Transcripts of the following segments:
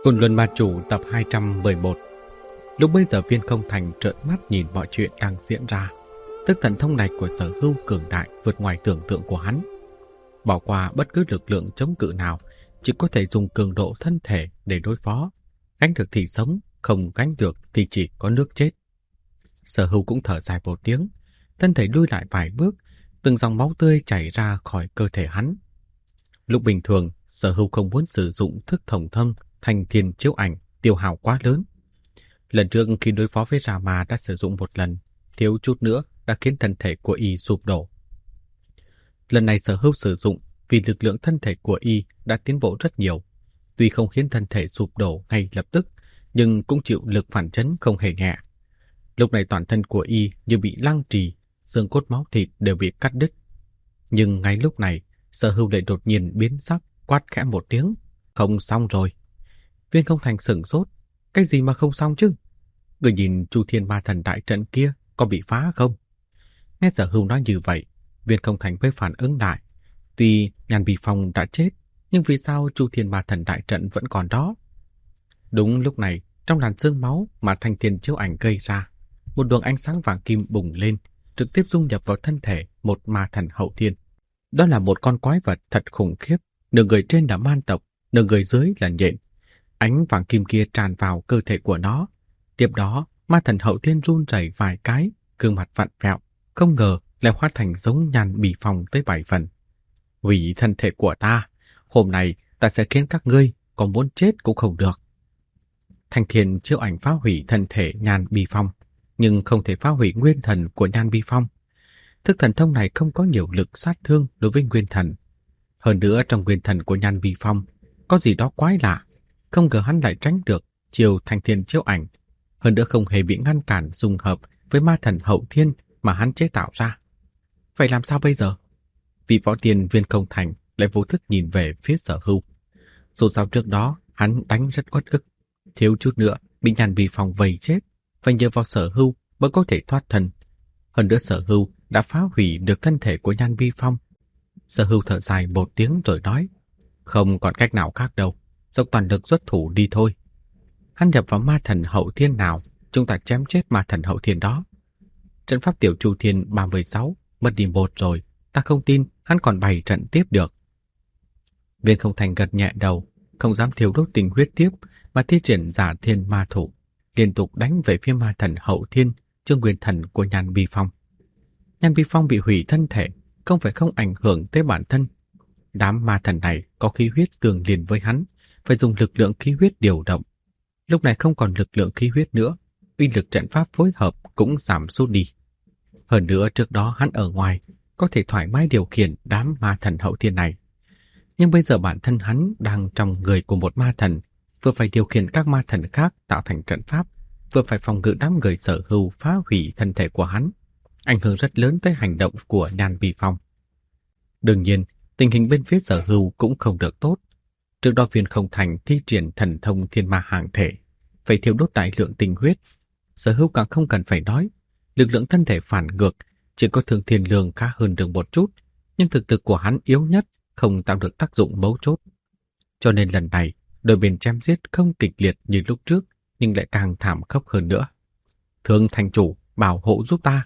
Côn Luân Ma Chủ tập 211. Lúc bây giờ Viên Không Thành trợn mắt nhìn mọi chuyện đang diễn ra. Tức thần thông này của Sở Hưu cường đại vượt ngoài tưởng tượng của hắn. Bỏ qua bất cứ lực lượng chống cự nào, chỉ có thể dùng cường độ thân thể để đối phó. Gánh được thì sống, không gánh được thì chỉ có nước chết. Sở Hưu cũng thở dài một tiếng, thân thể lui lại vài bước, từng dòng máu tươi chảy ra khỏi cơ thể hắn. Lúc bình thường, Sở Hưu không muốn sử dụng thức thần thông Thanh Thiên Chiếu Ảnh, tiêu hao quá lớn. Lần trước khi đối phó với Rama đã sử dụng một lần, thiếu chút nữa đã khiến thân thể của y sụp đổ. Lần này Sở Hưu sử dụng vì lực lượng thân thể của y đã tiến bộ rất nhiều. Tuy không khiến thân thể sụp đổ ngay lập tức, nhưng cũng chịu lực phản chấn không hề nhẹ. Lúc này toàn thân của y như bị lăng trì, xương cốt máu thịt đều bị cắt đứt. Nhưng ngay lúc này, Sở Hưu lại đột nhiên biến sắc, quát khẽ một tiếng, không xong rồi. Viên Không Thành sửng sốt, cái gì mà không xong chứ? Người nhìn Chu Thiên Ma Thần đại trận kia có bị phá không? Nghe Sở Hưu nói như vậy, Viên Không Thành mới phản ứng lại. Tuy Nhan Bì Phong đã chết, nhưng vì sao Chu Thiên Ma Thần đại trận vẫn còn đó? Đúng lúc này, trong làn sương máu mà Thanh Thiên Chiếu Ảnh gây ra, một luồng ánh sáng vàng kim bùng lên, trực tiếp dung nhập vào thân thể một ma thần hậu thiên. Đó là một con quái vật thật khủng khiếp, nửa người trên là man tộc, nửa người dưới là nhện. Ánh vàng kim kia tràn vào cơ thể của nó. Tiếp đó, ma thần hậu thiên run rẩy vài cái, gương mặt vặn vẹo, không ngờ lại hóa thành giống Nhan Bì Phong tới 7 phần. Hủy thân thể của ta, hôm nay ta sẽ khiến các ngươi còn muốn chết cũng không được. Thanh Thiên Chiếu Ảnh phá hủy thân thể Nhan Bì Phong, nhưng không thể phá hủy nguyên thần của Nhan Bì Phong. Thức thần thông này không có nhiều lực sát thương đối với nguyên thần. Hơn nữa trong nguyên thần của Nhan Bì Phong có gì đó quái lạ, không ngờ hắn lại tránh được chiều Thanh Thiên Chiếu Ảnh. Hơn nữa không hề bị ngăn cản dung hợp với ma thần hậu thiên mà hắn chế tạo ra. Vậy làm sao bây giờ? Vị võ tiên Viên Không Thành lại vô thức nhìn về phía Sở Hưu. Dù sao trước đó hắn đánh rất uất ức, thiếu chút nữa bị Nhan Bì Phong vây chết, phải nhờ vào Sở Hưu mới có thể thoát thân. Hơn nữa Sở Hưu đã phá hủy được thân thể của Nhan Bì Phong. Sở Hưu thở dài một tiếng rồi nói, không còn cách nào khác đâu, dốc toàn lực xuất thủ đi thôi. Hắn nhập vào ma thần hậu thiên nào, chúng ta chém chết ma thần hậu thiên đó. Trận pháp tiểu Chu Thiên 36 mất đi một rồi, ta không tin hắn còn bày trận tiếp được. Viên Không Thành gật nhẹ đầu, không dám thiêu đốt tình huyết tiếp, mà thi triển Giả Thiên Ma Thủ, liên tục đánh về phía ma thần hậu thiên, chương nguyên thần của Nhan Bì Phong. Nhan Bì Phong bị hủy thân thể, không phải không ảnh hưởng tới bản thân. Đám ma thần này có khí huyết tương liền với hắn, phải dùng lực lượng khí huyết điều động. Lúc này không còn lực lượng khí huyết nữa, uy lực trận pháp phối hợp cũng giảm sút đi. Hơn nữa trước đó hắn ở ngoài, có thể thoải mái điều khiển đám ma thần hậu thiên này. Nhưng bây giờ bản thân hắn đang trong người của một ma thần, vừa phải điều khiển các ma thần khác tạo thành trận pháp, vừa phải phòng ngự đám người Sở Hưu phá hủy thân thể của hắn, ảnh hưởng rất lớn tới hành động của Nhan Bì Phong. Đương nhiên, tình hình bên phía Sở Hưu cũng không được tốt. Trước đó Viên Không Thành thi triển thần thông thiên ma hàng thể, phải thiêu đốt đại lượng tinh huyết. Sở Hưu càng không cần phải nói, lực lượng thân thể phản ngược, chỉ có Thương Thiên Lương khá hơn được một chút, nhưng thực lực của hắn yếu nhất, không tạo được tác dụng mấu chốt. Cho nên lần này, đôi bên chém giết không kịch liệt như lúc trước, nhưng lại càng thảm khốc hơn nữa. Thương Thành Chủ, bảo hộ giúp ta.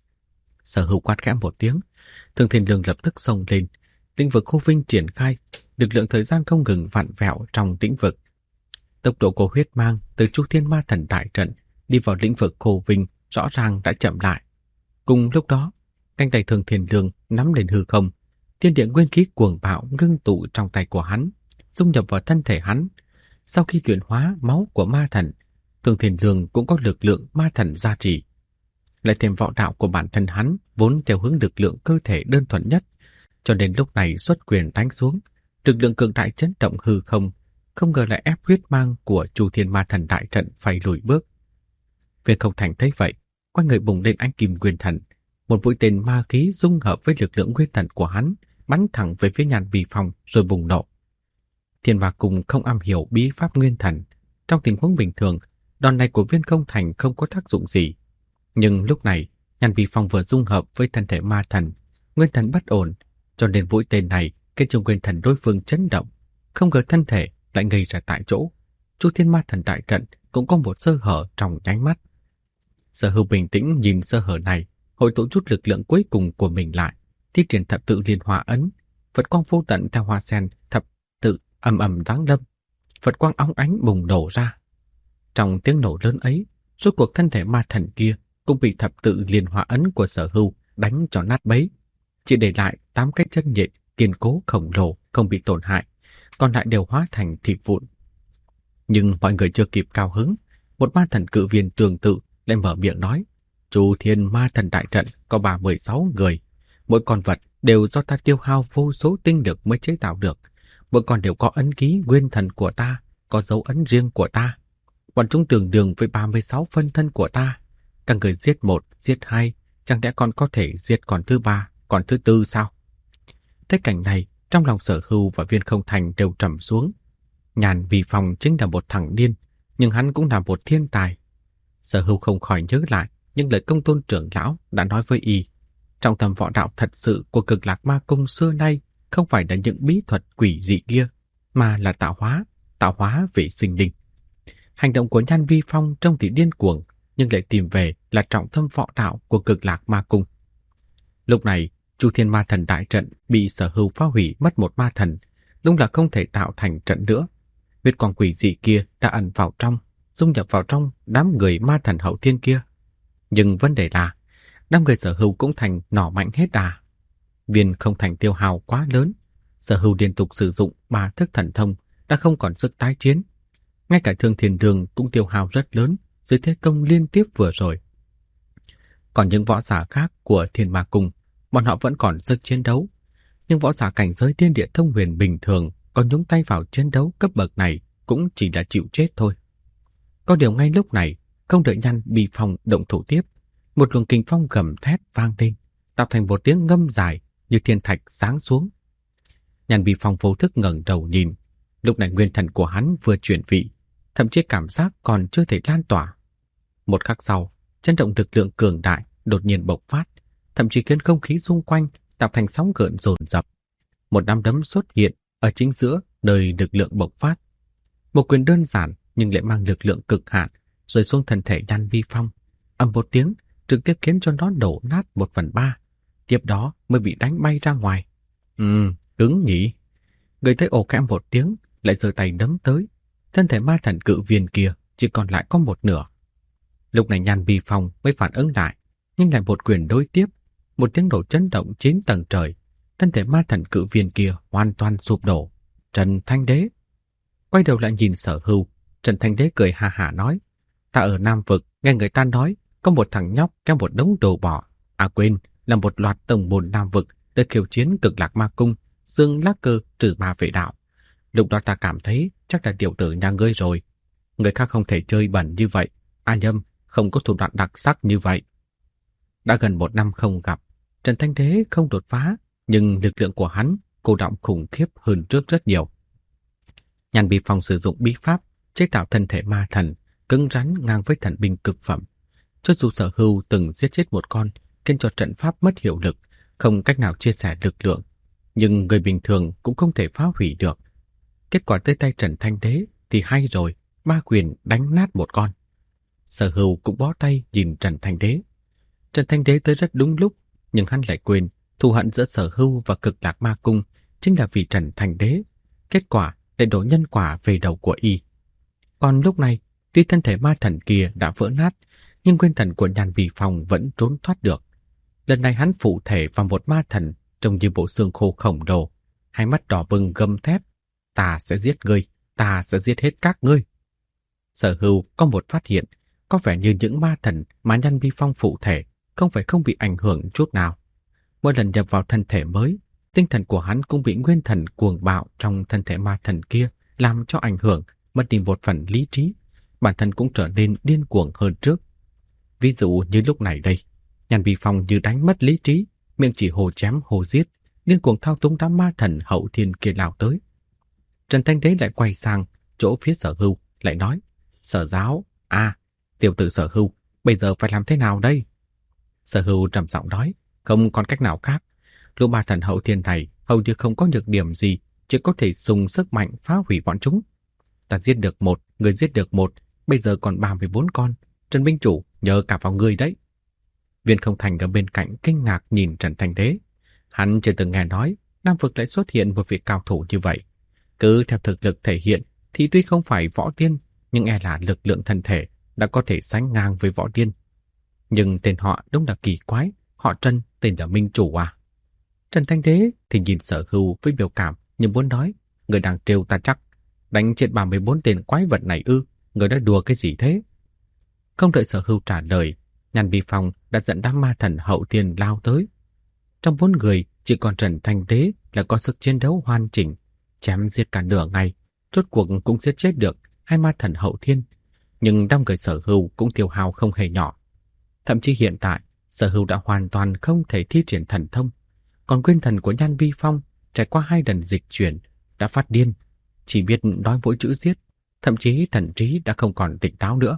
Sở Hưu quát khẽ một tiếng, Thương Thiên Lương lập tức xông lên, lĩnh vực khô vinh triển khai, lực lượng thời gian không ngừng vặn vẹo trong lĩnh vực. Tốc độ của huyết mang từ Chu Thiên Ma Thần đại trận đi vào lĩnh vực khô vinh rõ ràng đã chậm lại. Cùng lúc đó, cánh tay Thương Thiên Lương nắm lên hư không, thiên địa nguyên khí cuồng bạo ngưng tụ trong tay của hắn, dung nhập vào thân thể hắn. Sau khi luyện hóa máu của ma thần, Thương Thiên Lương cũng có lực lượng ma thần gia trì. Lại thêm võ đạo của bản thân hắn vốn theo hướng lực lượng cơ thể đơn thuần nhất, cho nên lúc này xuất quyền đánh xuống, lực lượng cường đại chấn động hư không, không ngờ lại ép huyết mang của Chu Thiên Ma Thần đại trận phải lùi bước. Viên Không Thành thấy vậy, quanh người bùng lên ánh kim nguyên thần, một mũi tên ma khí dung hợp với lực lượng nguyên thần của hắn, bắn thẳng về phía Nhan Bì Phong rồi bùng nổ. Thiên Ma Cung không am hiểu bí pháp nguyên thần, trong tình huống bình thường, đòn này của Viên Không Thành không có tác dụng gì. Nhưng lúc này, Nhan Bì Phong vừa dung hợp với thân thể ma thần, nguyên thần bất ổn, cho nên mũi tên này khiến cho nguyên thần đối phương chấn động, không ngờ thân thể lại ngây ra tại chỗ. Chu Thiên Ma Thần đại trận cũng có một sơ hở trong nháy mắt. Sở Hưu bình tĩnh nhìn sơ hở này, hội tụ chút lực lượng cuối cùng của mình lại, thi triển thập tự liên hoa ấn, Phật quang vô tận theo hoa sen thập tự ầm ầm giáng lâm, Phật quang óng ánh bùng nổ ra. Trong tiếng nổ lớn ấy, rốt cuộc thân thể ma thần kia cũng bị thập tự liên hoa ấn của Sở Hưu đánh cho nát bấy, chỉ để lại 8 cái chân nhện kiên cố khổng lồ không bị tổn hại, còn lại đều hóa thành thịt vụn. Nhưng mọi người chưa kịp cao hứng, một ma thần cự viên tương tự lại mở miệng nói: Chu Thiên Ma Thần đại trận có 36 người, mỗi con vật đều do ta tiêu hao vô số tinh lực mới chế tạo được, mỗi con đều có ấn ký nguyên thần của ta, có dấu ấn riêng của ta. Bọn chúng tương đương với 36 phân thân của ta. Các người giết một, giết hai, chẳng lẽ còn có thể giết con thứ ba, con thứ tư sao? Thế cảnh này, trong lòng Sở Hưu và Viên Không Thành đều trầm xuống. Nhàn Vi Phong chính là một thằng điên, nhưng hắn cũng là một thiên tài. Sở Hưu không khỏi nhớ lại những lời Công Tôn trưởng lão đã nói với y. Trong tầm võ đạo thật sự của Cực Lạc Ma Cung xưa nay không phải là những bí thuật quỷ dị kia, mà là tạo hóa về sinh linh. Hành động của Nhan Vi Phong trông thì điên cuồng, nhưng lại tìm về là trọng tâm võ đạo của Cực Lạc Ma Cung. Lúc này, Chu Thiên Ma Thần đại trận bị Sở Hưu phá hủy mất một ma thần, đúng là không thể tạo thành trận nữa. Huyết quang quỷ dị kia đã ẩn vào trong, dung nhập vào trong đám người ma thần hậu thiên kia. Nhưng vấn đề là, đám người Sở Hưu cũng thành nỏ mạnh hết à. Viên Không Thành tiêu hao quá lớn, Sở Hưu liên tục sử dụng 3 thức thần thông đã không còn sức tái chiến. Ngay cả Thương Thiên Đường cũng tiêu hao rất lớn dưới thế công liên tiếp vừa rồi. Còn những võ giả khác của Thiên Ma Cung, bọn họ vẫn còn sức chiến đấu. Nhưng võ giả cảnh giới thiên địa thông huyền bình thường còn nhúng tay vào chiến đấu cấp bậc này cũng chỉ là chịu chết thôi. Có điều ngay lúc này, không đợi Nhan Vi Phong động thủ tiếp, một luồng kình phong gầm thét vang lên, tạo thành một tiếng ngâm dài như thiên thạch giáng xuống. Nhan Vi Phong vô thức ngẩng đầu nhìn, lúc này nguyên thần của hắn vừa chuyển vị, thậm chí cảm giác còn chưa thể lan tỏa. Một khắc sau, chấn động lực lượng cường đại đột nhiên bộc phát, thậm chí khiến không khí xung quanh tạo thành sóng gợn dồn dập. Một nắm đấm xuất hiện ở chính giữa nơi lực lượng bộc phát. Một quyền đơn giản nhưng lại mang lực lượng cực hạn rơi xuống thân thể Nhan Vi Phong, ầm một tiếng, trực tiếp khiến cho nó đổ nát 1/3. Tiếp đó mới bị đánh bay ra ngoài. Cứng nhỉ. Người thấy ồ khẽ một tiếng, lại giơ tay đấm tới. Thân thể ma thần cự viên kia chỉ còn lại có một nửa. Lúc này Nhan Vi Phong mới phản ứng lại, nhưng lại một quyền đối tiếp, một tiếng nổ chấn động 9 tầng trời. Thân thể ma thần cự viên kia hoàn toàn sụp đổ. Trần Thanh Đế quay đầu lại nhìn Sở Hưu. Trần Thanh Đế cười ha hả nói: Ta ở Nam Vực nghe người ta nói có một thằng nhóc kéo một đống đồ bỏ. À quên, là một loạt tổng bồn Nam Vực tới khiêu chiến Cực Lạc Ma Cung, xương lá cơ trừ ma vệ đạo. Lúc đó ta cảm thấy chắc là tiểu tử nhà ngươi rồi. Người khác không thể chơi bẩn như vậy. A Nhâm không có thủ đoạn đặc sắc như vậy. Đã gần 1 năm không gặp, Trần Thanh Đế không đột phá, nhưng lực lượng của hắn cô động khủng khiếp hơn trước rất nhiều. Nhan Vi Phong sử dụng bí pháp chế tạo thân thể ma thần, cứng rắn ngang với thần binh cực phẩm. Cho dù Sở Hưu từng giết chết một con, khiến cho trận pháp mất hiệu lực, không cách nào chia sẻ lực lượng, nhưng người bình thường cũng không thể phá hủy được. Kết quả tới tay Trần Thanh Đế thì hay rồi, 3 quyền đánh nát một con. Sở Hưu cũng bó tay nhìn Trần Thanh Đế. Trần Thanh Đế tới rất đúng lúc, nhưng hắn lại quên thù hận giữa Sở Hưu và Cực Lạc Ma Cung chính là vì Trần Thanh Đế. Kết quả lại đổ nhân quả về đầu của y. Còn lúc này, tuy thân thể ma thần kia đã vỡ nát, nhưng nguyên thần của Nhan Vi Phong vẫn trốn thoát được. Lần này hắn phụ thể vào một ma thần trông như bộ xương khô khổng lồ, hai mắt đỏ bừng gầm thét: Ta sẽ giết ngươi, ta sẽ giết hết các ngươi. Sở Hưu có một phát hiện, có vẻ như những ma thần mà Nhan Vi Phong phụ thể không phải không bị ảnh hưởng chút nào. Mỗi lần nhập vào thân thể mới, tinh thần của hắn cũng bị nguyên thần cuồng bạo trong thân thể ma thần kia làm cho ảnh hưởng, mất đi một phần lý trí, bản thân cũng trở nên điên cuồng hơn trước. Ví dụ như lúc này đây, Nhan Vi Phong như đánh mất lý trí, miệng chỉ hồ chém hồ giết, điên cuồng thao túng đám ma thần hậu thiên kia lao tới. Trần Thanh Đế lại quay sang chỗ phía Sở Hưu, lại nói: Sở giáo, tiểu tử Sở Hưu, bây giờ phải làm thế nào đây? Sở Hưu trầm giọng nói: Không còn cách nào khác. Lũ ma thần hậu thiên này hầu như không có nhược điểm gì, chỉ có thể dùng sức mạnh phá hủy bọn chúng. Ta giết được một người giết được một, bây giờ còn 34 con. Trần Minh Chủ nhờ cả vào người đấy. Viên Không Thành ở bên cạnh kinh ngạc nhìn Trần Thành Đế. Hắn chưa từng nghe nói Nam vực lại xuất hiện một vị cao thủ như vậy. Cứ theo thực lực thể hiện thì tuy không phải võ tiên, nhưng e là lực lượng thân thể đã có thể sánh ngang với võ tiên. Nhưng tên họ đúng là kỳ quái, họ Trần, tên là Minh Chủ à? Trần Thanh Đế thì nhìn Sở Hưu với biểu cảm nhưng muốn nói, người đang trêu ta chắc. Đánh chết 34 tên quái vật này ư, người đã đùa cái gì thế? Không đợi Sở Hưu trả lời, Nhan Bi Phong đã dẫn đám ma thần hậu thiên lao tới. Trong 4 người, chỉ còn Trần Thanh Đế là có sức chiến đấu hoàn chỉnh, chém giết cả nửa ngày, rốt cuộc cũng giết chết được 2 ma thần hậu thiên. Nhưng đám người Sở Hưu cũng tiêu hao không hề nhỏ. Thậm chí hiện tại, Sở Hưu đã hoàn toàn không thể thi triển thần thông. Còn nguyên thần của Nhan Bi Phong trải qua 2 lần dịch chuyển, đã phát điên, chỉ biết nói mỗi chữ giết, thậm chí thần trí đã không còn tỉnh táo nữa.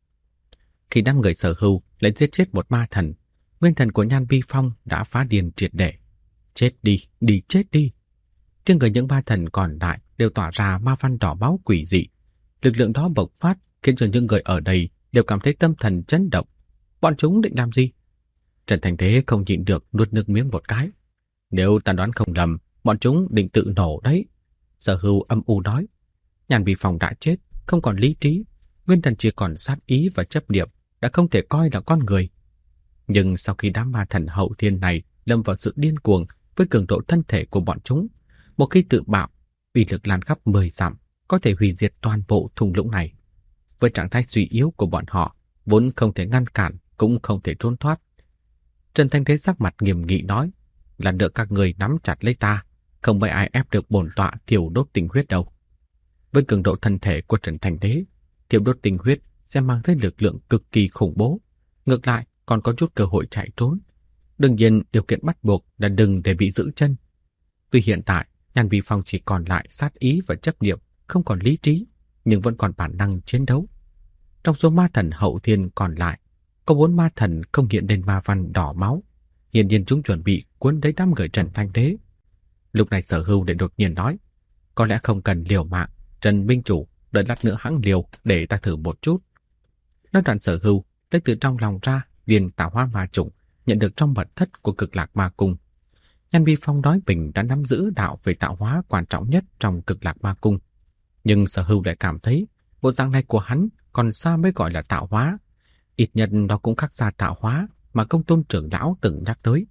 Khi đám người Sở Hưu lại giết chết một ma thần, nguyên thần của Nhan Bi Phong đã phá điên triệt để. Chết đi, đi chết đi. Trên người những ma thần còn lại đều tỏa ra ma văn đỏ máu quỷ dị. Lực lượng đó bộc phát khiến cho những người ở đây đều cảm thấy tâm thần chấn động. Bọn chúng định làm gì? Trần Thành Thế không nhịn được nuốt nước miếng một cái. Nếu ta đoán không lầm, bọn chúng định tự nổ đấy. Sở Hưu âm u nói. Nhan Bi Phong đã chết, không còn lý trí. Nguyên thần chỉ còn sát ý và chấp niệm, đã không thể coi là con người. Nhưng sau khi đám ma thần hậu thiên này lâm vào sự điên cuồng với cường độ thân thể của bọn chúng, một khi tự bạo, uy lực lan khắp 10 dặm, có thể hủy diệt toàn bộ thung lũng này. Với trạng thái suy yếu của bọn họ, vốn không thể ngăn cản, cũng không thể trốn thoát. Trần Thanh Thế sắc mặt nghiêm nghị nói, là được các người nắm chặt lấy ta, không mấy ai ép được bổn tọa thiêu đốt tình huyết đâu. Với cường độ thân thể của Trần Thanh Thế, thiêu đốt tình huyết sẽ mang tới lực lượng cực kỳ khủng bố, ngược lại còn có chút cơ hội chạy trốn. Đương nhiên, điều kiện bắt buộc là đừng để bị giữ chân. Tuy hiện tại, Nhan Bi Phong chỉ còn lại sát ý và chấp niệm, không còn lý trí, nhưng vẫn còn bản năng chiến đấu. Trong số ma thần hậu thiên còn lại, có 4 ma thần không hiện lên ma văn đỏ máu. Hiển nhiên chúng chuẩn bị cuốn lấy đám người Trần Thanh Đế. Lúc này Sở Hưu lại đột nhiên nói, có lẽ không cần liều mạng, Trần Minh Chủ, đợi lát nữa hãng liều để ta thử một chút. Nói đoạn Sở Hưu lấy từ trong lòng ra viên tạo hóa ma trùng nhận được trong mật thất của Cực Lạc Ma Cung. Nhan Bi Phong nói mình đã nắm giữ đạo về tạo hóa quan trọng nhất trong Cực Lạc Ma Cung. Nhưng Sở Hưu lại cảm thấy bộ dạng này của hắn còn xa mới gọi là tạo hóa. Ít nhất nó cũng khác xa tạo hóa mà Công Tôn trưởng lão từng nhắc tới.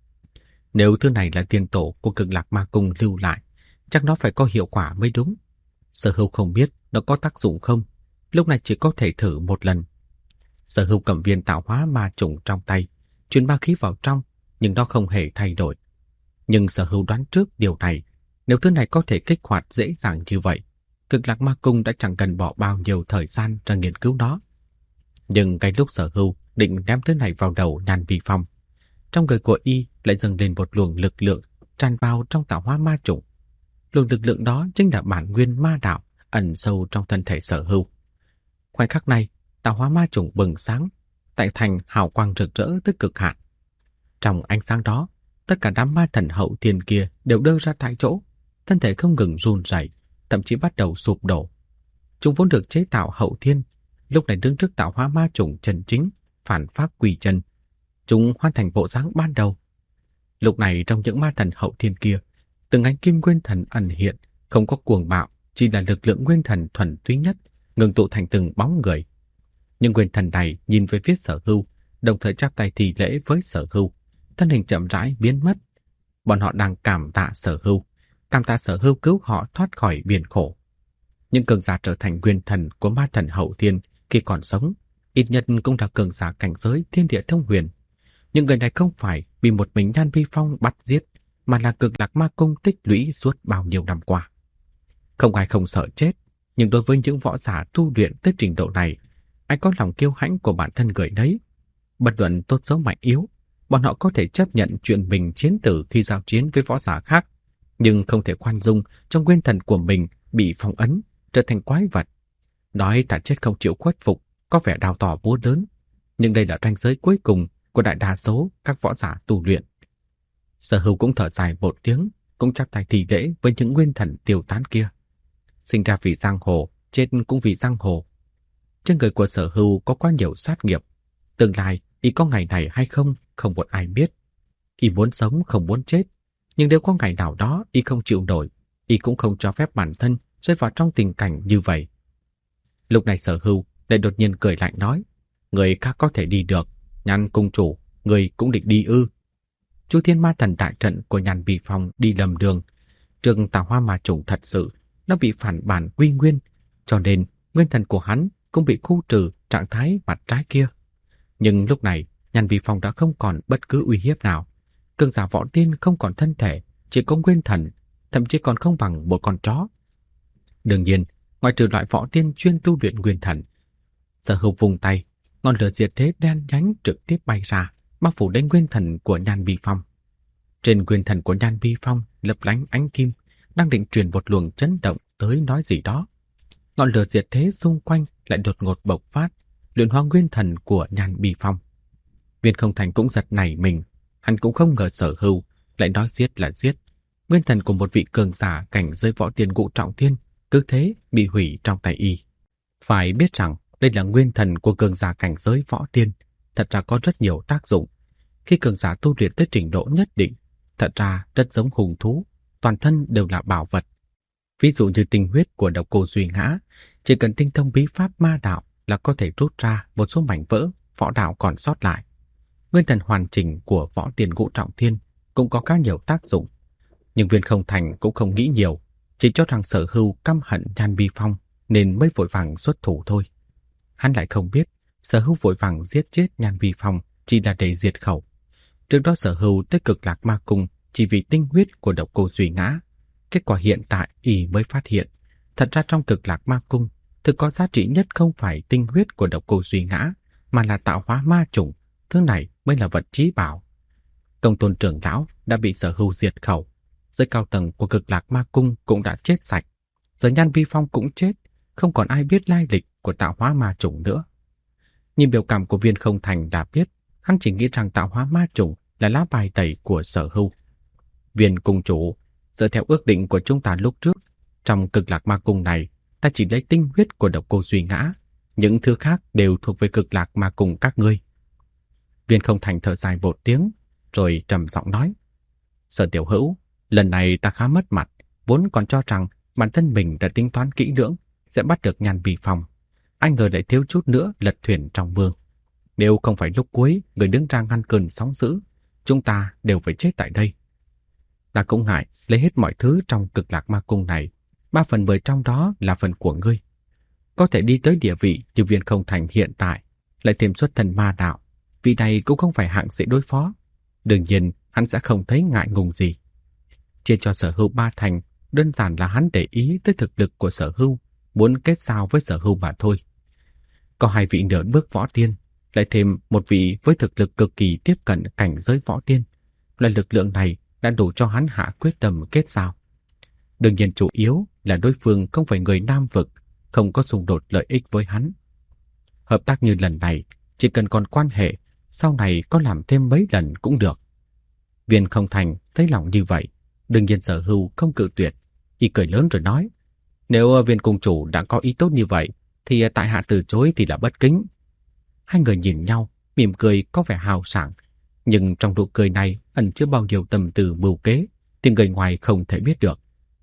Nếu thứ này là tiền tổ của Cực Lạc Ma Cung lưu lại, chắc nó phải có hiệu quả mới đúng. Sở Hưu không biết nó có tác dụng không, lúc này chỉ có thể thử một lần. Sở Hưu cầm viên tạo hóa ma trùng trong tay, truyền ma khí vào trong, nhưng nó không hề thay đổi. Nhưng Sở Hưu đoán trước điều này, nếu thứ này có thể kích hoạt dễ dàng như vậy, Cực Lạc Ma Cung đã chẳng cần bỏ bao nhiêu thời gian ra nghiên cứu nó. Nhưng ngay lúc Sở Hưu định ném thứ này vào đầu Nhan Bi Phong, trong người của y lại dâng lên một luồng lực lượng tràn vào trong tạo hóa ma trùng. Luồng lực lượng đó chính là bản nguyên ma đạo ẩn sâu trong thân thể Sở Hưu. Khoảnh khắc này, tạo hóa ma trùng bừng sáng, tại thành hào quang rực rỡ tới cực hạn. Trong ánh sáng đó, tất cả đám ma thần hậu thiên kia đều đơ ra tại chỗ, thân thể không ngừng run rẩy, thậm chí bắt đầu sụp đổ. Chúng vốn được chế tạo hậu thiên, lúc này đứng trước tạo hóa ma trùng chân chính, phản pháp quỷ chân. Chúng hoàn thành bộ dáng ban đầu. Lúc này trong những ma thần hậu thiên kia, từng ánh kim nguyên thần ẩn hiện, không có cuồng bạo, chỉ là lực lượng nguyên thần thuần túy nhất, ngừng tụ thành từng bóng người. Nhưng nguyên thần này nhìn về phía Sở Hưu, đồng thời chắp tay thi lễ với Sở Hưu, thân hình chậm rãi biến mất. Bọn họ đang cảm tạ Sở Hưu cứu họ thoát khỏi biển khổ. Những cường giả trở thành nguyên thần của ma thần hậu thiên khi còn sống, ít nhất cũng là cường giả cảnh giới thiên địa thông huyền. Nhưng người này không phải bị một mình Nhan Vi Phong bắt giết, mà là Cực Lạc Ma Cung tích lũy suốt bao nhiêu năm qua. Không ai không sợ chết, nhưng đối với những võ giả tu luyện tới trình độ này, ai có lòng kiêu hãnh của bản thân người đấy. Bất luận tốt xấu mạnh yếu, bọn họ có thể chấp nhận chuyện mình chiến tử khi giao chiến với võ giả khác, nhưng không thể khoan dung trong nguyên thần của mình bị phong ấn, trở thành quái vật. Nói thà chết không chịu khuất phục, có vẻ đào tỏ búa lớn, nhưng đây là ranh giới cuối cùng của đại đa số các võ giả tu luyện. Sở Hưu cũng thở dài một tiếng, cũng chắp tay thi lễ với những nguyên thần tiêu tán kia. Sinh ra vì giang hồ, chết cũng vì giang hồ. Trên người của Sở Hưu có quá nhiều sát nghiệp. Tương lai y có ngày này hay không, không một ai biết. Y muốn sống không muốn chết, nhưng nếu có ngày nào đó y không chịu nổi, y cũng không cho phép bản thân rơi vào trong tình cảnh như vậy. Lúc này Sở Hưu lại đột nhiên cười lạnh nói, người khác có thể đi được, Nhan cung chủ, người cũng định đi ư? Chu Thiên Ma Thần đại trận của Nhan Bì Phong đi lầm đường. Trường Tào Hoa Ma Chủng thật sự nó bị phản bản quy nguyên, cho nên nguyên thần của hắn cũng bị khu trừ trạng thái mặt trái kia. Nhưng lúc này, Nhan Bì Phong đã không còn bất cứ uy hiếp nào. Cường giả võ tiên không còn thân thể, chỉ có nguyên thần, thậm chí còn không bằng một con chó. Đương nhiên, ngoại trừ loại võ tiên chuyên tu luyện nguyên thần, Sở Hưu vùng tay, ngọn lửa diệt thế đen nhánh trực tiếp bay ra, bao phủ đến nguyên thần của Nhan Bì Phong. Trên nguyên thần của Nhan Bì Phong lấp lánh ánh kim, đang định truyền một luồng chấn động tới nói gì đó. Ngọn lửa diệt thế xung quanh lại đột ngột bộc phát, luyện hóa nguyên thần của Nhan Bì Phong. Viên Không Thành cũng giật nảy mình, hắn cũng không ngờ Sở Hưu lại nói giết là giết. Nguyên thần của một vị cường giả cảnh giới võ tiên ngũ trọng thiên cứ thế bị hủy trong tay y. Phải biết rằng đây là nguyên thần của cường giả cảnh giới võ tiên, thật ra có rất nhiều tác dụng. Khi cường giả tu luyện tới trình độ nhất định, thật ra rất giống hùng thú, toàn thân đều là bảo vật. Ví dụ như tinh huyết của Độc Cô Duy Ngã, chỉ cần tinh thông bí pháp ma đạo là có thể rút ra một số mảnh vỡ võ đạo còn sót lại. Nguyên thần hoàn chỉnh của võ tiên ngũ trọng thiên cũng có khá nhiều tác dụng. Nhưng Viên Không Thành cũng không nghĩ nhiều, chỉ cho rằng Sở Hưu căm hận Nhan Bì Phong nên mới vội vàng xuất thủ thôi. Hắn lại không biết, Sở Hưu vội vàng giết chết Nhan Bì Phong chỉ là để diệt khẩu. Trước đó Sở Hưu tới Cực Lạc Ma Cung chỉ vì tinh huyết của Độc Cô Duy Ngã. Kết quả hiện tại y mới phát hiện, thật ra trong Cực Lạc Ma Cung thực có giá trị nhất không phải tinh huyết của Độc Cô Duy Ngã, mà là tạo hóa ma chủng. Thứ này mới là vật chí bảo. Công tôn trưởng lão đã bị Sở Hưu diệt khẩu, giới cao tầng của Cực Lạc Ma Cung cũng đã chết sạch. Giờ Nhan Bì Phong cũng chết, không còn ai biết lai lịch của tạo hóa ma chủng nữa. Nhìn biểu cảm của Viên Không Thành đã biết, hắn chỉ nghĩ rằng tạo hóa ma chủng là lá bài tẩy của Sở Hưu. Viên cung chủ, dựa theo ước định của chúng ta lúc trước, trong Cực Lạc Ma Cung này, ta chỉ lấy tinh huyết của Độc Cô Duy Ngã, những thứ khác đều thuộc về Cực Lạc Ma Cung các ngươi. Viên Không Thành thở dài một tiếng, rồi trầm giọng nói, Sở tiểu hữu, lần này ta khá mất mặt, vốn còn cho rằng bản thân mình đã tính toán kỹ lưỡng, sẽ bắt được Nhan Bì Phong. Anh ngờ lại thiếu chút nữa lật thuyền trong mương. Nếu không phải lúc cuối người đứng ra ngăn cơn sóng dữ, chúng ta đều phải chết tại đây. Ta cũng ngại lấy hết mọi thứ trong Cực Lạc Ma Cung này, 3/10 trong đó là phần của ngươi. Có thể đi tới địa vị như Viên Không Thành hiện tại, lại thêm xuất thân ma đạo, vị này cũng không phải hạng dễ đối phó. Đương nhiên hắn sẽ không thấy ngại ngùng gì. Chia cho Sở Hưu 3 thành, đơn giản là hắn để ý tới thực lực của Sở Hưu, muốn kết giao với Sở Hưu mà thôi. Có 2 vị nửa bước võ tiên, lại thêm một vị với thực lực cực kỳ tiếp cận cảnh giới võ tiên. Loại lực lượng này đã đủ cho hắn hạ quyết tâm kết giao. Đương nhiên chủ yếu là đối phương không phải người Nam vực, không có xung đột lợi ích với hắn. Hợp tác như lần này, chỉ cần còn quan hệ, sau này có làm thêm mấy lần cũng được. Viên Không Thành thấy lòng như vậy, đương nhiên Sở Hưu không cự tuyệt, y cười lớn rồi nói, nếu Viên cung chủ đã có ý tốt như vậy, thì tại hạ từ chối thì là bất kính. Hai người nhìn nhau, mỉm cười có vẻ hào sảng, nhưng trong nụ cười này ẩn chứa bao nhiêu tầm từ mưu kế, thì người ngoài không thể biết được.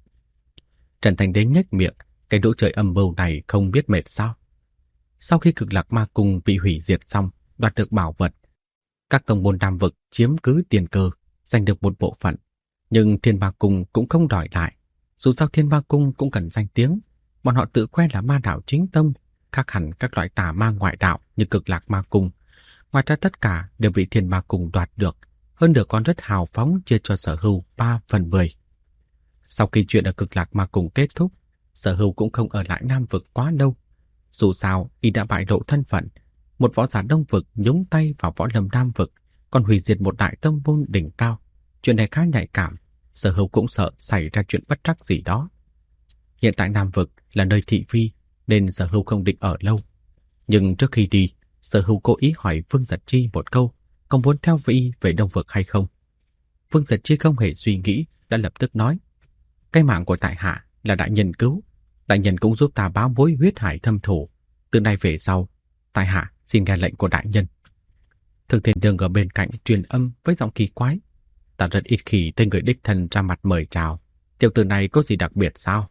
Trần Thành Đế nhếch miệng, cái đỗ trời âm mưu này không biết mệt sao? Sau khi Cực Lạc Ma Cung bị hủy diệt xong, đoạt được bảo vật, các tông môn Nam vực chiếm cứ tiền cơ, giành được một bộ phận, nhưng Thiên Ma Cung cũng không đòi lại. Dù sao Thiên Ma Cung cũng cần danh tiếng, bọn họ tự khoe là ma đạo chính tông, khác hẳn các loại tà ma ngoại đạo như Cực Lạc Ma Cung. Ngoài ra tất cả đều bị Thiên Ma Cung đoạt được, hơn nữa còn rất hào phóng chia cho Sở Hưu 3/10. Sau khi chuyện ở Cực Lạc Ma Cung kết thúc, Sở Hưu cũng không ở lại Nam vực quá lâu. Dù sao, y đã bại lộ thân phận, một võ giả Đông vực nhúng tay vào võ lâm Nam vực, còn hủy diệt một đại tông môn đỉnh cao. Chuyện này khá nhạy cảm, Sở Hưu cũng sợ xảy ra chuyện bất trắc gì đó. Hiện tại Nam vực là nơi thị phi, nên Sở Hưu không định ở lâu. Nhưng trước khi đi, Sở Hưu cố ý hỏi Vương Giật Chi một câu, có muốn theo với y về Đông vực hay không? Vương Giật Chi không hề suy nghĩ, đã lập tức nói, cái mạng của tại hạ là đại nhân cứu, Đại nhân cũng giúp ta báo mối huyết hải thâm thù. Từ nay về sau, tại hạ xin nghe lệnh của đại nhân. Thường Thiên Lương ở bên cạnh truyền âm với giọng kỳ quái. Ta rất ít khi thấy người đích thân ra mặt mời chào. Tiểu tử này có gì đặc biệt sao?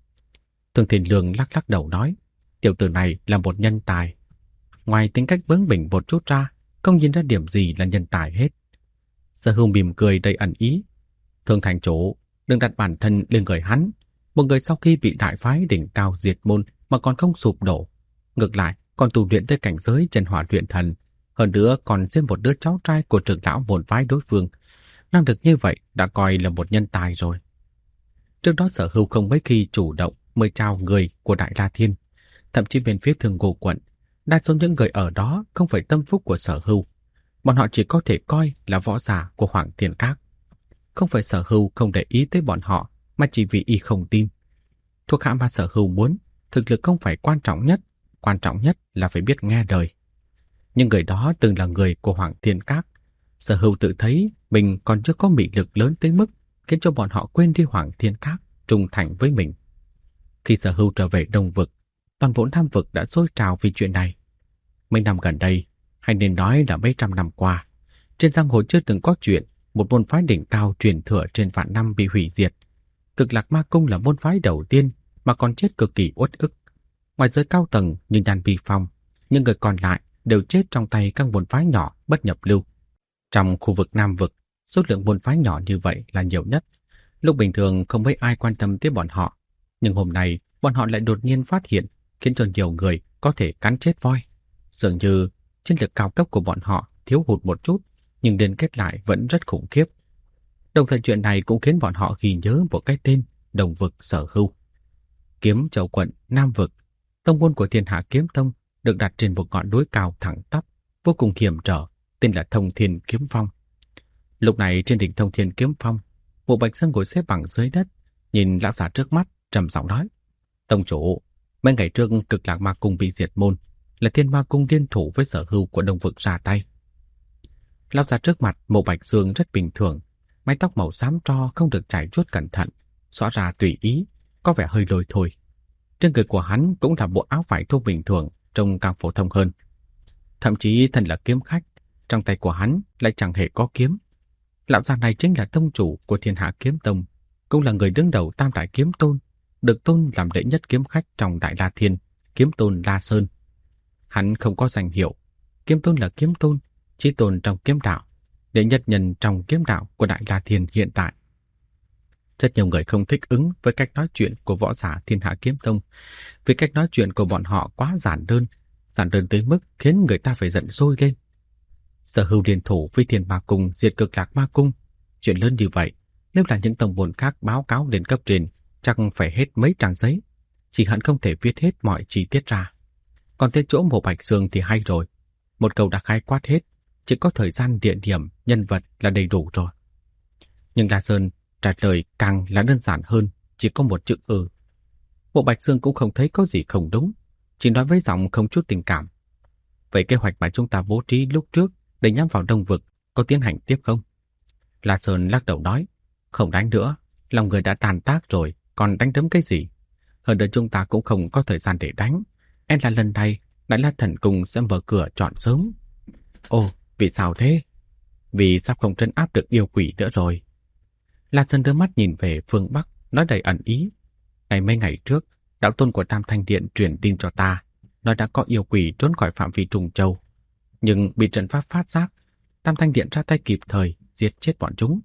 Thường Thiên Lương lắc lắc đầu nói. Tiểu tử này là một nhân tài. Ngoài tính cách bướng bỉnh một chút ra, không nhìn ra điểm gì là nhân tài hết. Sở Hưu mỉm cười đầy ẩn ý. Thường thành chủ, đừng đặt bản thân lên người hắn. Một người sau khi bị đại phái đỉnh cao diệt môn mà còn không sụp đổ. Ngược lại, còn tu luyện tới cảnh giới chân hỏa luyện thần. Hơn nữa còn giết một đứa cháu trai của trưởng lão môn phái đối phương. Năng lực như vậy đã coi là một nhân tài rồi. Trước đó Sở Hưu không mấy khi chủ động mời chào người của Đại La Thiên. Thậm chí bên phía Thường Ngô quận, đa số những người ở đó không phải tâm phúc của Sở Hưu. Bọn họ chỉ có thể coi là võ giả của Hoàng Thiên Các. Không phải Sở Hưu không để ý tới bọn họ, mà chỉ vì y không tin. Thuộc hạ mà Sở Hưu muốn, thực lực không phải quan trọng nhất là phải biết nghe lời. Nhưng người đó từng là người của Hoàng Thiên Các. Sở Hưu tự thấy mình còn chưa có mị lực lớn tới mức khiến cho bọn họ quên đi Hoàng Thiên Các, trung thành với mình. Khi Sở Hưu trở về Đông Vực, toàn bộ Nam Vực đã sôi trào vì chuyện này. Mấy năm gần đây, hay nên nói là mấy trăm năm qua, trên giang hồ chưa từng có chuyện một môn phái đỉnh cao truyền thừa trên vạn năm bị hủy diệt. Cực Lạc Ma Cung là môn phái đầu tiên mà còn chết cực kỳ uất ức. Ngoài giới cao tầng như Nhan Vi Phong, những người còn lại đều chết trong tay các môn phái nhỏ bất nhập lưu. Trong khu vực Nam Vực, số lượng môn phái nhỏ như vậy là nhiều nhất. Lúc bình thường không mấy ai quan tâm tới bọn họ, nhưng hôm nay bọn họ lại đột nhiên phát hiện, khiến cho nhiều người có thể cắn chết voi. Dường như chiến lược cao cấp của bọn họ thiếu hụt một chút, nhưng liên kết lại vẫn rất khủng khiếp. Đồng thời chuyện này cũng khiến bọn họ ghi nhớ một cái tên: Đồng Vực Sở Hưu. Kiếm Châu quận Nam Vực, tông môn của Thiên Hạ Kiếm Tông được đặt trên một ngọn núi cao thẳng tắp, vô cùng hiểm trở, tên là Thông Thiên Kiếm Phong. Lúc này trên đỉnh Thông Thiên Kiếm Phong, Mộ Bạch Sơn ngồi xếp bằng dưới đất, nhìn lão già trước mắt, trầm giọng nói: Tông chủ, mấy ngày trước Cực Lạc Ma Cung bị diệt môn, là Thiên Ma Cung liên thủ với Sở Hưu của Đông Vực ra tay. Lão già trước mặt Mộ Bạch Dương rất bình thường, mái tóc màu xám tro không được chải chuốt cẩn thận, xõa ra tùy ý, có vẻ hơi lôi thôi. Trên người của hắn cũng là bộ áo vải thô bình thường, trông càng phổ thông hơn. Thậm chí thân là kiếm khách, trong tay của hắn lại chẳng hề có kiếm. Lão già này chính là tông chủ của Thiên Hạ Kiếm Tông, cũng là người đứng đầu Tam Đại Kiếm Tôn, được tôn làm đệ nhất kiếm khách trong Đại La Thiên, Kiếm Tôn La Sơn. Hắn không có danh hiệu, Kiếm Tôn là kiếm tôn, chí tôn trong kiếm đạo, đệ nhất nhân trong kiếm đạo của Đại La Thiên hiện tại. Rất nhiều người không thích ứng với cách nói chuyện của võ giả Thiên Hạ Kiếm Tông, vì cách nói chuyện của bọn họ quá giản đơn tới mức khiến người ta phải giận sôi lên. Sở Hưu liên thủ với Thiên Ma Cung diệt Cực Lạc Ma Cung, chuyện lớn như vậy, nếu là những tông môn khác báo cáo lên cấp trên, chắc phải hết mấy trang giấy, chỉ hận không thể viết hết mọi chi tiết ra. Còn tới chỗ Mộ Bạch Dương thì hay rồi, một câu đã khái quát hết, chỉ có thời gian, địa điểm, nhân vật là đầy đủ rồi. Nhưng La Sơn trả lời càng là đơn giản hơn, chỉ có một chữ ừ. Mộ Bạch Dương cũng không thấy có gì không đúng, chỉ nói với giọng không chút tình cảm: Vậy kế hoạch mà chúng ta bố trí lúc trước để nhắm vào Đông Vực có tiến hành tiếp không? La Sơn lắc đầu nói: Không đánh nữa, lòng người đã tàn tác rồi, còn đánh đấm cái gì? Hơn nữa chúng ta cũng không có thời gian để đánh. Em là lần này Đại La Thần Cung sẽ mở cửa chọn sớm. Ồ, vì sao thế? Vì sắp không trấn áp được yêu quỷ nữa rồi. La Sơn đưa mắt nhìn về phương Bắc, nói đầy ẩn ý. Mấy ngày trước, đạo tôn của Tam Thanh Điện truyền tin cho ta, nói đã có yêu quỷ trốn khỏi phạm vi Trùng Châu. Nhưng bị trận pháp phát giác, Tam Thanh Điện ra tay kịp thời, giết chết bọn chúng.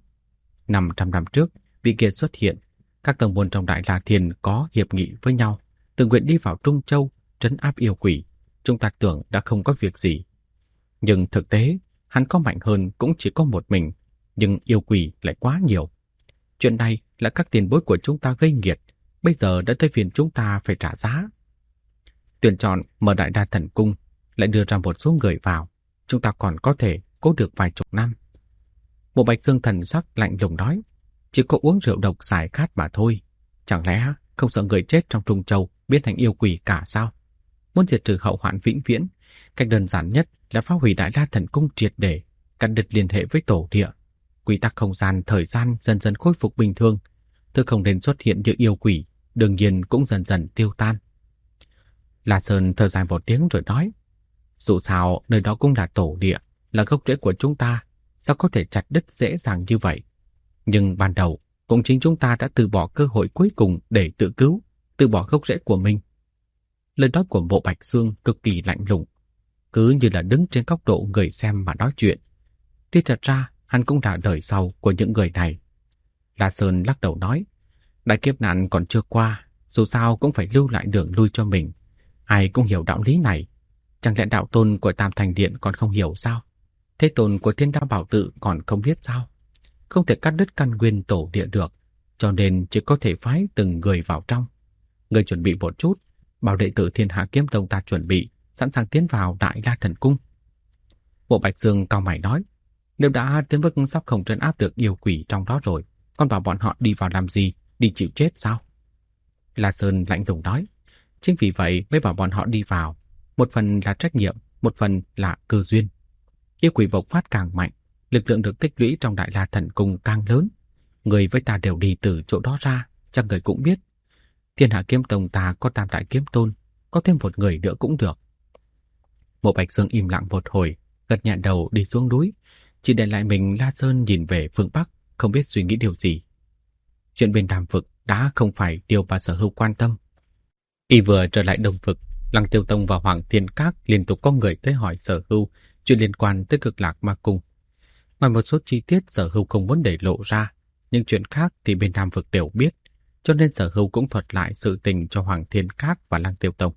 500 năm trước, vị kia xuất hiện, các tông môn trong Đại La Thiên có hiệp nghị với nhau, tự nguyện đi vào Trung Châu, trấn áp yêu quỷ. Chúng ta tưởng đã không có việc gì. Nhưng thực tế, hắn có mạnh hơn cũng chỉ có một mình, nhưng yêu quỷ lại quá nhiều. Chuyện này là các tiền bối của chúng ta gây nghiệt, bây giờ đã tới phiên chúng ta phải trả giá. Tuyển chọn mở Đại Đa Thần Cung, lại đưa ra một số người vào, chúng ta còn có thể cố được vài chục năm. Mộ Bạch Dương thần sắc lạnh lùng nói: Chỉ có uống rượu độc giải khát mà thôi. Chẳng lẽ không sợ người chết trong Trung Châu biến thành yêu quỷ cả sao? Muốn diệt trừ hậu hoạn vĩnh viễn, cách đơn giản nhất là phá hủy Đại La Thần Cung triệt để, cắt đứt liên hệ với tổ địa. Quy tắc không gian, thời gian dần dần khôi phục bình thường. Thứ không nên xuất hiện như yêu quỷ, đương nhiên cũng dần dần tiêu tan. La Sơn thở dài một tiếng rồi nói, dù sao nơi đó cũng là tổ địa, là gốc rễ của chúng ta, sao có thể chặt đứt dễ dàng như vậy. Nhưng ban đầu, cũng chính chúng ta đã từ bỏ cơ hội cuối cùng để tự cứu, từ bỏ gốc rễ của mình. Lời nói của Mộ Bạch Dương cực kỳ lạnh lùng, cứ như là đứng trên góc độ người xem mà nói chuyện. Tuy thật ra, hắn cũng là đời sau của những người này. La Sơn lắc đầu nói, đại kiếp nạn còn chưa qua, dù sao cũng phải lưu lại đường lui cho mình. Ai cũng hiểu đạo lý này. Chẳng lẽ đạo tôn của Tam Thành Điện còn không hiểu sao? Thế tôn của Thiên Đao Bảo Tự còn không biết sao? Không thể cắt đứt căn nguyên tổ địa được, cho nên chỉ có thể phái từng người vào trong. Người chuẩn bị một chút, bảo đệ tử Thiên Hạ Kiếm Tông ta chuẩn bị, sẵn sàng tiến vào Đại La Thần Cung. Bộ Bạch Dương cau mày nói, nếu đã đến mức sắp không trấn áp được yêu quỷ trong đó rồi, còn bảo bọn họ đi vào làm gì, đi chịu chết sao? La Sơn lạnh lùng nói, chính vì vậy mới bảo bọn họ đi vào. Một phần là trách nhiệm, một phần là cơ duyên. Yêu quỷ bộc phát càng mạnh, lực lượng được tích lũy trong Đại La Thần Cung càng lớn. Người với ta đều đi từ chỗ đó ra, chắc người cũng biết. Thiên Hạ Kiếm Tông ta có Tam Đại Kiếm Tôn, có thêm một người nữa cũng được. Mộ Bạch Dương im lặng một hồi, gật nhẹ đầu đi xuống núi, chỉ để lại mình La Sơn nhìn về phương Bắc, không biết suy nghĩ điều gì. Chuyện bên Nam Vực đã không phải điều mà Sở Hưu quan tâm. Y vừa trở lại Đông Vực, Lăng Tiêu Tông và Hoàng Thiên Các liên tục có người tới hỏi Sở Hưu chuyện liên quan tới Cực Lạc Ma Cung. Ngoài một số chi tiết Sở Hưu không muốn để lộ ra, nhưng chuyện khác thì bên Nam Vực đều biết, cho nên Sở Hưu cũng thuật lại sự tình cho Hoàng Thiên Các và Lăng Tiêu Tông.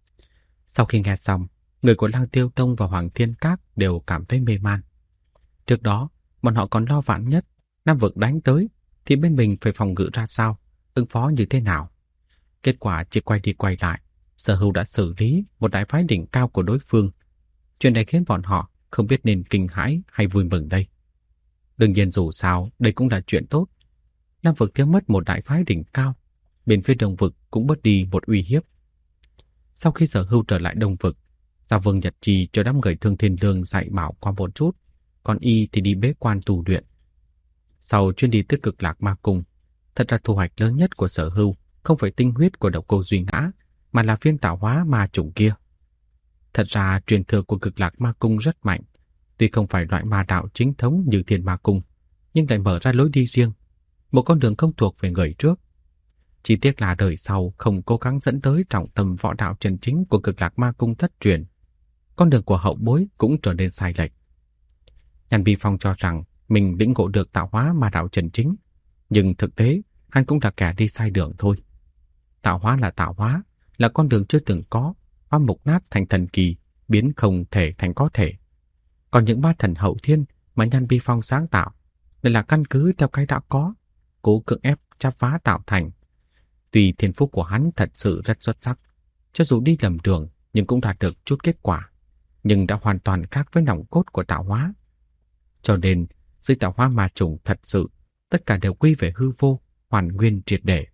Sau khi nghe xong, người của Lăng Tiêu Tông và Hoàng Thiên Các đều cảm thấy mê man. Trước đó, bọn họ còn lo vạn nhất, Nam Vực đánh tới, thì bên mình phải phòng ngự ra sao, ứng phó như thế nào. Kết quả chỉ quay đi quay lại, Sở Hưu đã xử lý một đại phái đỉnh cao của đối phương. Chuyện này khiến bọn họ không biết nên kinh hãi hay vui mừng đây. Đương nhiên dù sao, đây cũng là chuyện tốt. Nam Vực thiếu mất một đại phái đỉnh cao, bên phía Đông Vực cũng bớt đi một uy hiếp. Sau khi Sở Hưu trở lại Đông Vực, Gia Vương Nhật Trì cho đám người Thương Thiên Lương dạy bảo qua một chút, còn y thì đi bế quan tu luyện. Sau chuyến đi tới Cực Lạc Ma Cung, thật ra thu hoạch lớn nhất của Sở Hưu không phải tinh huyết của Độc Cô Duy Ngã, mà là phiên tạo hóa ma chủng kia. Thật ra truyền thừa của Cực Lạc Ma Cung rất mạnh, tuy không phải loại ma đạo chính thống như Thiên Ma Cung, nhưng lại mở ra lối đi riêng, một con đường không thuộc về người trước. Chỉ tiếc là đời sau không cố gắng dẫn tới trọng tâm võ đạo chân chính của Cực Lạc Ma Cung thất truyền. Con đường của hậu bối cũng trở nên sai lệch. Nhan Vi Phong cho rằng mình lĩnh ngộ được tạo hóa ma đạo chân chính, nhưng thực tế hắn cũng là kẻ đi sai đường thôi. Tạo hóa là tạo hóa, là con đường chưa từng có, hóa mục nát thành thần kỳ, biến không thể thành có thể. Còn những ma thần hậu thiên mà Nhan Vi Phong sáng tạo, đây là căn cứ theo cái đã có, cố cưỡng ép chắp phá tạo thành. Tuy thiên phúc của hắn thật sự rất xuất sắc, cho dù đi lầm đường nhưng cũng đạt được chút kết quả, nhưng đã hoàn toàn khác với nòng cốt của tạo hóa. Cho nên, dưới tạo hóa ma trùng thật sự, tất cả đều quy về hư vô, hoàn nguyên triệt để.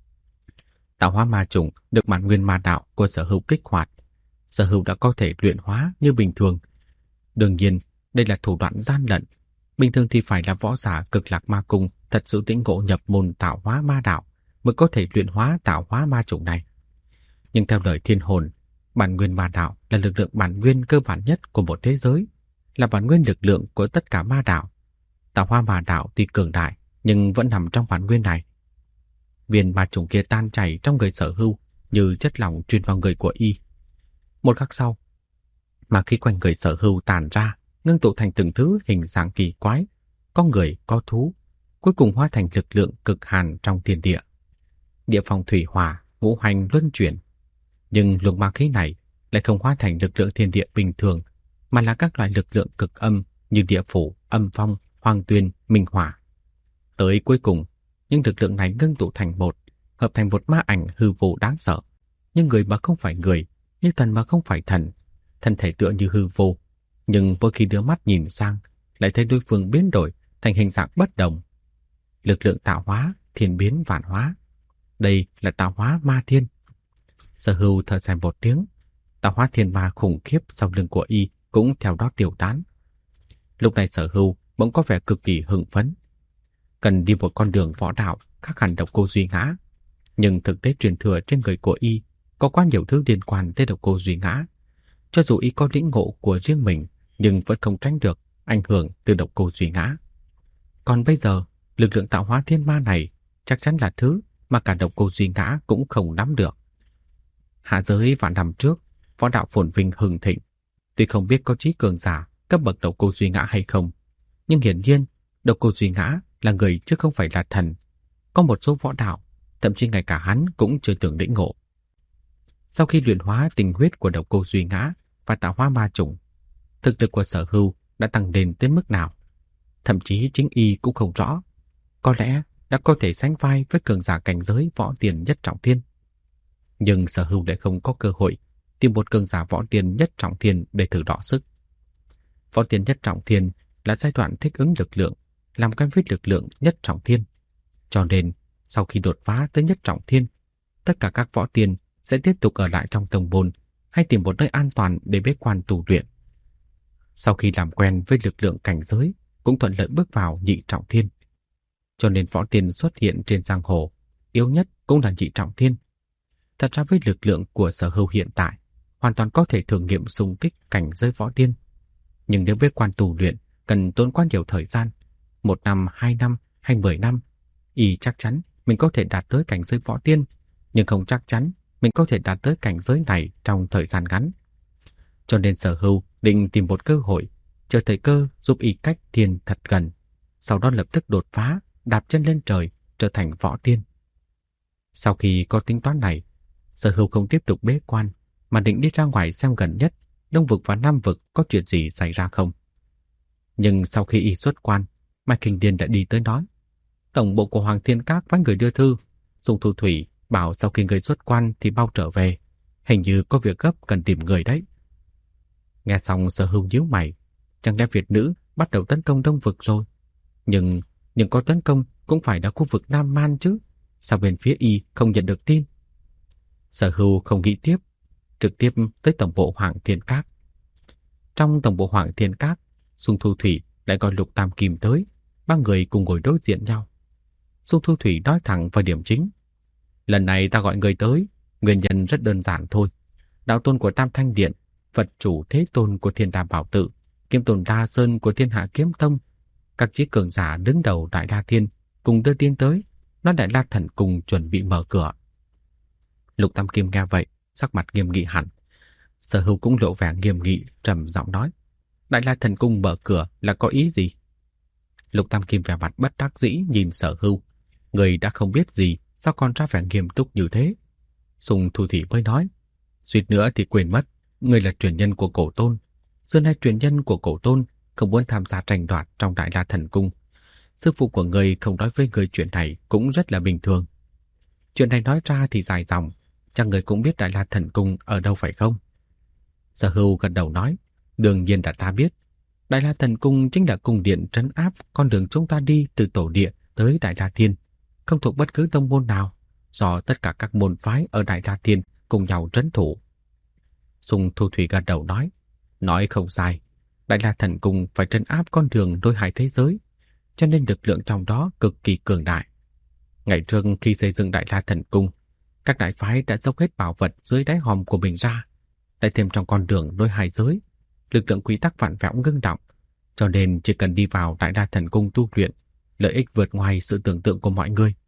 Tạo hóa ma trùng được bản nguyên ma đạo của Sở Hưu kích hoạt. Sở Hưu đã có thể luyện hóa như bình thường. Đương nhiên, đây là thủ đoạn gian lận. Bình thường thì phải là võ giả Cực Lạc Ma Cung thật sự lĩnh ngộ nhập môn tạo hóa ma đạo mới có thể luyện hóa tạo hóa ma trùng này. Nhưng theo lời Thiên Hồn, bản nguyên ma đạo là lực lượng bản nguyên cơ bản nhất của một thế giới, là bản nguyên lực lượng của tất cả ma đạo. Tạo hóa ma đạo tuy cường đại, nhưng vẫn nằm trong bản nguyên này. Viên ma trùng kia tan chảy trong người Sở Hưu như chất lỏng truyền vào người của y. Một khắc sau, mà khi quanh người Sở Hưu tàn ra, ngưng tụ thành từng thứ hình dạng kỳ quái, có người, có thú, cuối cùng hóa thành lực lượng cực hàn trong thiên địa. Địa phong thủy hỏa, ngũ hành luân chuyển. Nhưng luồng ma khí này lại không hóa thành lực lượng thiên địa bình thường, mà là các loại lực lượng cực âm như địa phủ, âm phong, hoang tuyên, minh hỏa. Tới cuối cùng, những lực lượng này ngưng tụ thành một, hợp thành một ma ảnh hư vô đáng sợ. Nhưng người mà không phải người, như thần mà không phải thần, thân thể tựa như hư vô. Nhưng mỗi khi đưa mắt nhìn sang, lại thấy đối phương biến đổi thành hình dạng bất đồng. Lực lượng tạo hóa, thiên biến vạn hóa. Đây là tạo hóa ma thiên. Sở Hưu thở dài một tiếng, tạo hóa thiên ma khủng khiếp sau lưng của y cũng theo đó tiêu tán. Lúc này Sở Hưu bỗng có vẻ cực kỳ hưng phấn. Cần đi một con đường võ đạo khác hẳn Độc Cô Duy Ngã. Nhưng thực tế truyền thừa trên người của y có quá nhiều thứ liên quan tới độc cô Duy Ngã. Cho dù y có lĩnh ngộ của riêng mình, nhưng vẫn không tránh được ảnh hưởng từ độc cô Duy Ngã. Còn bây giờ, lực lượng tạo hóa thiên ma này chắc chắn là thứ mà cả độc cô Duy Ngã cũng không nắm được. Hạ giới vạn năm trước, võ đạo phồn vinh hưng thịnh. Tuy không biết có trí cường giả cấp bậc độc cô Duy Ngã hay không, nhưng hiển nhiên độc cô Duy Ngã là người chứ không phải là thần. Có một số võ đạo, thậm chí ngay cả hắn cũng chưa từng lĩnh ngộ. Sau khi luyện hóa tình huyết của độc cô Duy Ngã và tạo hóa ma chủng, thực lực của Sở Hưu đã tăng lên tới mức nào? Thậm chí chính y cũng không rõ. Có lẽ đã có thể sánh vai với cường giả cảnh giới võ tiền nhất trọng thiên. Nhưng Sở Hưu lại không có cơ hội tìm một cường giả võ tiền nhất trọng thiên để thử đọ sức. Võ tiền nhất trọng thiên là giai đoạn thích ứng lực lượng, làm quen với lực lượng nhất trọng thiên. Cho nên, sau khi đột phá tới nhất trọng thiên, tất cả các võ tiên sẽ tiếp tục ở lại trong tông môn hay tìm một nơi an toàn để bế quan tu luyện. Sau khi làm quen với lực lượng cảnh giới, cũng thuận lợi bước vào nhị trọng thiên. Cho nên võ tiên xuất hiện trên giang hồ, yếu nhất cũng là nhị trọng thiên. Thật ra với lực lượng của Sở Hưu hiện tại, hoàn toàn có thể thử nghiệm xung kích cảnh giới võ tiên. Nhưng nếu bế quan tu luyện cần tốn quá nhiều thời gian, 1 năm, 2 năm hay 10 năm, y chắc chắn mình có thể đạt tới cảnh giới võ tiên, nhưng không chắc chắn mình có thể đạt tới cảnh giới này trong thời gian ngắn. Cho nên Sở Hưu định tìm một cơ hội, chờ thời cơ giúp y cách thiên thật gần, sau đó lập tức đột phá, đạp chân lên trời, trở thành võ tiên. Sau khi có tính toán này, Sở Hưu không tiếp tục bế quan, mà định đi ra ngoài xem gần nhất Đông vực và Nam vực có chuyện gì xảy ra không. Nhưng sau khi y xuất quan, Mai Kinh Điên đã đi tới nói: Tổng bộ của Hoàng Thiên Các phái người đưa thư, Dung Thu Thủy bảo sau khi người xuất quan thì mau trở về, hình như có việc gấp cần tìm người đấy. Nghe xong Sở Hưu nhíu mày, chẳng lẽ Việt nữ bắt đầu tấn công Đông vực rồi? Nhưng có tấn công cũng phải là khu vực Nam Man chứ, sao bên phía y không nhận được tin? Sở Hưu không nghĩ tiếp, trực tiếp tới tổng bộ Hoàng Thiên Các. Trong tổng bộ Hoàng Thiên Các, Dung Thu Thủy lại gọi Lục Tam Kim tới, ba người cùng ngồi đối diện nhau. Dung Thu Thủy nói thẳng vào điểm chính: Lần này ta gọi người tới, nguyên nhân rất đơn giản thôi. Đạo tôn của Tam Thanh Điện, Phật chủ Thế Tôn của Thiên Đàm Bảo Tự, Kiếm Tôn Đa Sơn của Thiên Hạ Kiếm Tông, các chí cường giả đứng đầu Đại La Thiên cùng đưa tin tới, nói Đại La Thần Cung chuẩn bị mở cửa. Lục Tam Kim nghe vậy, sắc mặt nghiêm nghị hẳn. Sở Hưu cũng lộ vẻ nghiêm nghị, trầm giọng nói: Đại La Thần Cung mở cửa là có ý gì? Lục Tam Kim vẻ mặt bất đắc dĩ nhìn Sở Hưu. Người đã không biết gì, sao còn ra vẻ nghiêm túc như thế? Dung Thu Thủy mới nói: Suýt nữa thì quên mất, người là truyền nhân của Cổ Tôn. Xưa nay truyền nhân của Cổ Tôn không muốn tham gia tranh đoạt trong Đại La Thần Cung. Sư phụ của người không nói với người chuyện này cũng rất là bình thường. Chuyện này nói ra thì dài dòng, chắc người cũng biết Đại La Thần Cung ở đâu phải không? Sở Hưu gật đầu nói: Đương nhiên là ta biết. Đại La Thần Cung chính là cung điện trấn áp con đường chúng ta đi từ tổ địa tới Đại La Thiên, không thuộc bất cứ tông môn nào, do tất cả các môn phái ở Đại La Thiên cùng nhau trấn thủ. Dung Thu Thủy gật đầu nói không sai. Đại La Thần Cung phải trấn áp con đường nối hai thế giới, cho nên lực lượng trong đó cực kỳ cường đại. Ngày trước khi xây dựng Đại La Thần Cung, các đại phái đã dốc hết bảo vật dưới đáy hòm của mình ra, lại thêm trong con đường nối hai giới, lực lượng quy tắc vạn vẹo ngưng động, cho nên chỉ cần đi vào Đại La Thần Cung tu luyện, lợi ích vượt ngoài sự tưởng tượng của mọi người.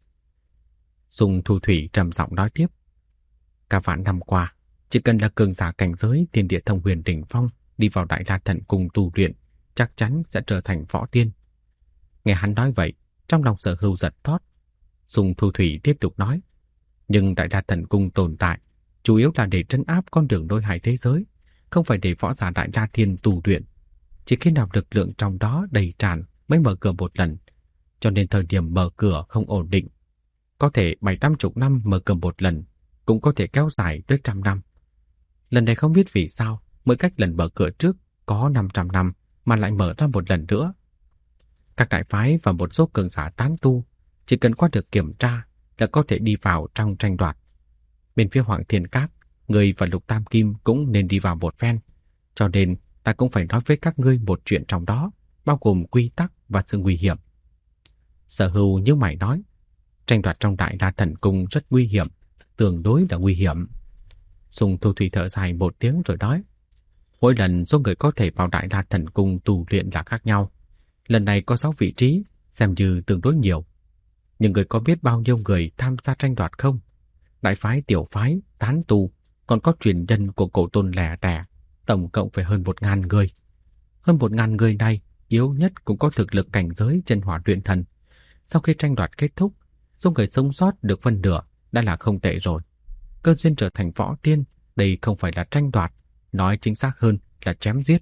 Dung Thu Thủy trầm giọng nói tiếp: Cả vạn năm qua, chỉ cần là cường giả cảnh giới Thiên Địa Thông Huyền đỉnh phong đi vào Đại La Thần Cung tu luyện, chắc chắn sẽ trở thành võ tiên. Nghe hắn nói vậy, trong lòng Sở Hưu giật thót. Dung Thu Thủy tiếp tục nói: Nhưng Đại La Thần Cung tồn tại chủ yếu là để trấn áp con đường nối hai thế giới, không phải để võ giả Đại La Thiên tu luyện. Chỉ khi nào lực lượng trong đó đầy tràn mới mở cửa một lần, cho nên thời điểm mở cửa không ổn định. Có thể 70-80 năm mở cửa một lần, cũng có thể kéo dài tới 100 năm. Lần này không biết vì sao, mỗi cách lần mở cửa trước có 500 năm mà lại mở ra một lần nữa. Các đại phái và một số cường giả tán tu chỉ cần qua được kiểm tra là có thể đi vào trong tranh đoạt. Bên phía Hoàng Thiên Các, người và Lục Tam Kim cũng nên đi vào một phen, cho nên ta cũng phải nói với các ngươi một chuyện trong đó, bao gồm quy tắc và sự nguy hiểm. Sở Hưu như mày nói: Tranh đoạt trong Đại La Thần Cung rất nguy hiểm, tương đối là nguy hiểm. Sùng Thu Thủy thở dài một tiếng rồi nói, mỗi lần số người có thể vào Đại La Thần Cung tu luyện là khác nhau. Lần này có 6 vị trí, xem như tương đối nhiều. Nhưng người có biết bao nhiêu người tham gia tranh đoạt không? Đại phái, tiểu phái, tán tu, còn có truyền nhân của cổ tôn lẻ tẻ, tổng cộng phải hơn 1000 người. Hơn 1000 người này, yếu nhất cũng có thực lực cảnh giới chân hỏa luyện thần. Sau khi tranh đoạt kết thúc, số người sống sót được phân nửa đã là không tệ rồi. Cơ duyên trở thành võ tiên, đây không phải là tranh đoạt, nói chính xác hơn là chém giết.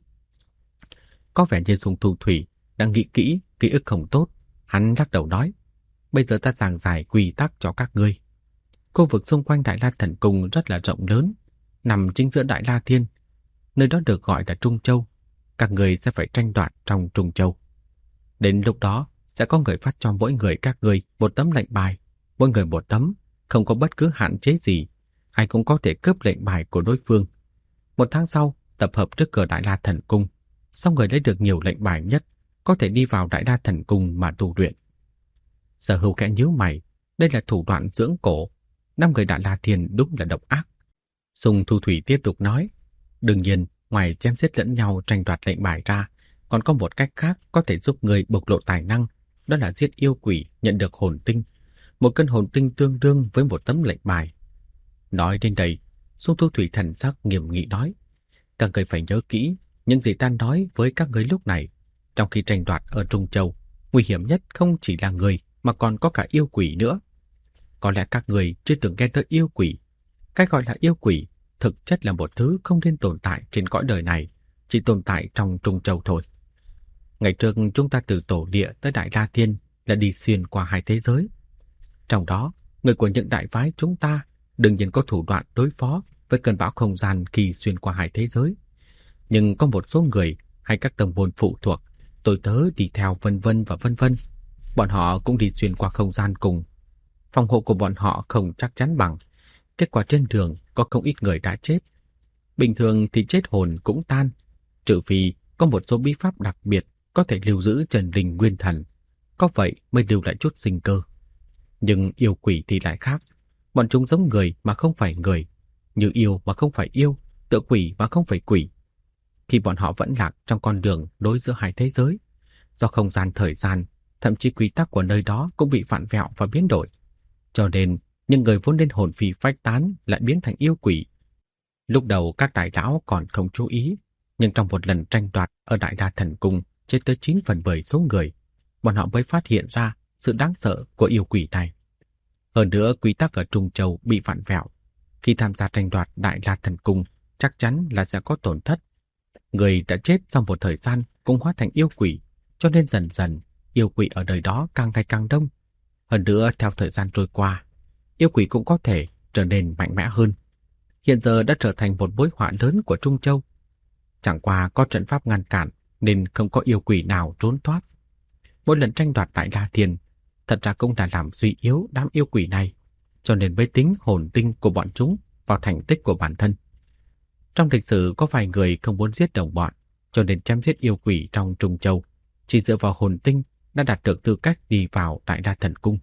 Có vẻ như Sùng Thu Thủy đang nghĩ kỹ, ký ức không tốt. Hắn lắc đầu nói, bây giờ ta giảng giải quy tắc cho các ngươi. Khu vực xung quanh Đại La Thần Cung rất là rộng lớn, nằm chính giữa Đại La Thiên. Nơi đó được gọi là Trung Châu. Các người sẽ phải tranh đoạt trong Trung Châu. Đến lúc đó, sẽ có người phát cho mỗi người các ngươi một tấm lệnh bài. Mỗi người một tấm, không có bất cứ hạn chế gì. Ai cũng có thể cướp lệnh bài của đối phương. 1 tháng sau, tập hợp trước cửa Đại La Thần Cung. Sau người lấy được nhiều lệnh bài nhất, có thể đi vào Đại La Thần Cung mà tu luyện. Sở Hữu khẽ nhíu mày, đây là thủ đoạn dưỡng cổ. 5 người Đại La Thiên đúng là độc ác. Sùng Thu Thủy tiếp tục nói, đương nhiên, ngoài chém giết lẫn nhau tranh đoạt lệnh bài ra, còn có một cách khác có thể giúp người bộc lộ tài năng, đó là giết yêu quỷ nhận được hồn tinh. 1 cân hồn tinh tương đương với 1 tấm lệnh bài. Nói đến đây, Sùng Thu Thủy thần sắc nghiêm nghị nói, các người phải nhớ kỹ những gì ta nói với các người lúc này. Trong khi tranh đoạt ở Trung Châu, nguy hiểm nhất không chỉ là người mà còn có cả yêu quỷ nữa. Có lẽ các người chưa từng nghe tới yêu quỷ. Cái gọi là yêu quỷ thực chất là một thứ không nên tồn tại trên cõi đời này, chỉ tồn tại trong Trung Châu thôi. Ngày trước chúng ta từ Tổ Địa tới Đại La Thiên là đi xuyên qua 2 thế giới. Trong đó, người của những đại phái chúng ta đương nhiên có thủ đoạn đối phó với cơn bão không gian khi xuyên qua 2 thế giới. Nhưng có một số người hay các tông môn phụ thuộc, tôi tớ đi theo vân vân và vân vân. Bọn họ cũng đi xuyên qua không gian cùng. Phòng hộ của bọn họ không chắc chắn bằng. Kết quả trên đường có không ít người đã chết. Bình thường thì chết hồn cũng tan, trừ phi có một số bí pháp đặc biệt có thể lưu giữ trần linh nguyên thần. Có vậy mới lưu lại chút sinh cơ. Nhưng yêu quỷ thì lại khác. Bọn chúng giống người mà không phải người, như yêu mà không phải yêu, tựa quỷ mà không phải quỷ. Khi bọn họ vẫn lạc trong con đường nối giữa 2 thế giới, do không gian thời gian, thậm chí quy tắc của nơi đó cũng bị vặn vẹo và biến đổi. Cho nên, những người vốn nên hồn phi phách tán lại biến thành yêu quỷ. Lúc đầu các đại lão còn không chú ý, nhưng trong một lần tranh đoạt ở Đại La Thần Cung chết tới 9/10 số người, bọn họ mới phát hiện ra sự đáng sợ của yêu quỷ này. Hơn nữa, quy tắc ở Trung Châu bị vặn vẹo. Khi tham gia tranh đoạt Đại La Thần Cung, chắc chắn là sẽ có tổn thất. Người đã chết sau một thời gian cũng hóa thành yêu quỷ, cho nên dần dần yêu quỷ ở đời đó càng ngày càng đông. Hơn nữa, theo thời gian trôi qua, yêu quỷ cũng có thể trở nên mạnh mẽ hơn. Hiện giờ đã trở thành một mối họa lớn của Trung Châu. Chẳng qua có trận pháp ngăn cản nên không có yêu quỷ nào trốn thoát. Mỗi lần tranh đoạt Đại La Thiên, thật ra cũng đã làm suy yếu đám yêu quỷ này, cho nên mới tính hồn tinh của bọn chúng vào thành tích của bản thân. Trong lịch sử có vài người không muốn giết đồng bọn, cho nên chém giết yêu quỷ trong Trung Châu, chỉ dựa vào hồn tinh đã đạt được tư cách đi vào Đại La Thần Cung.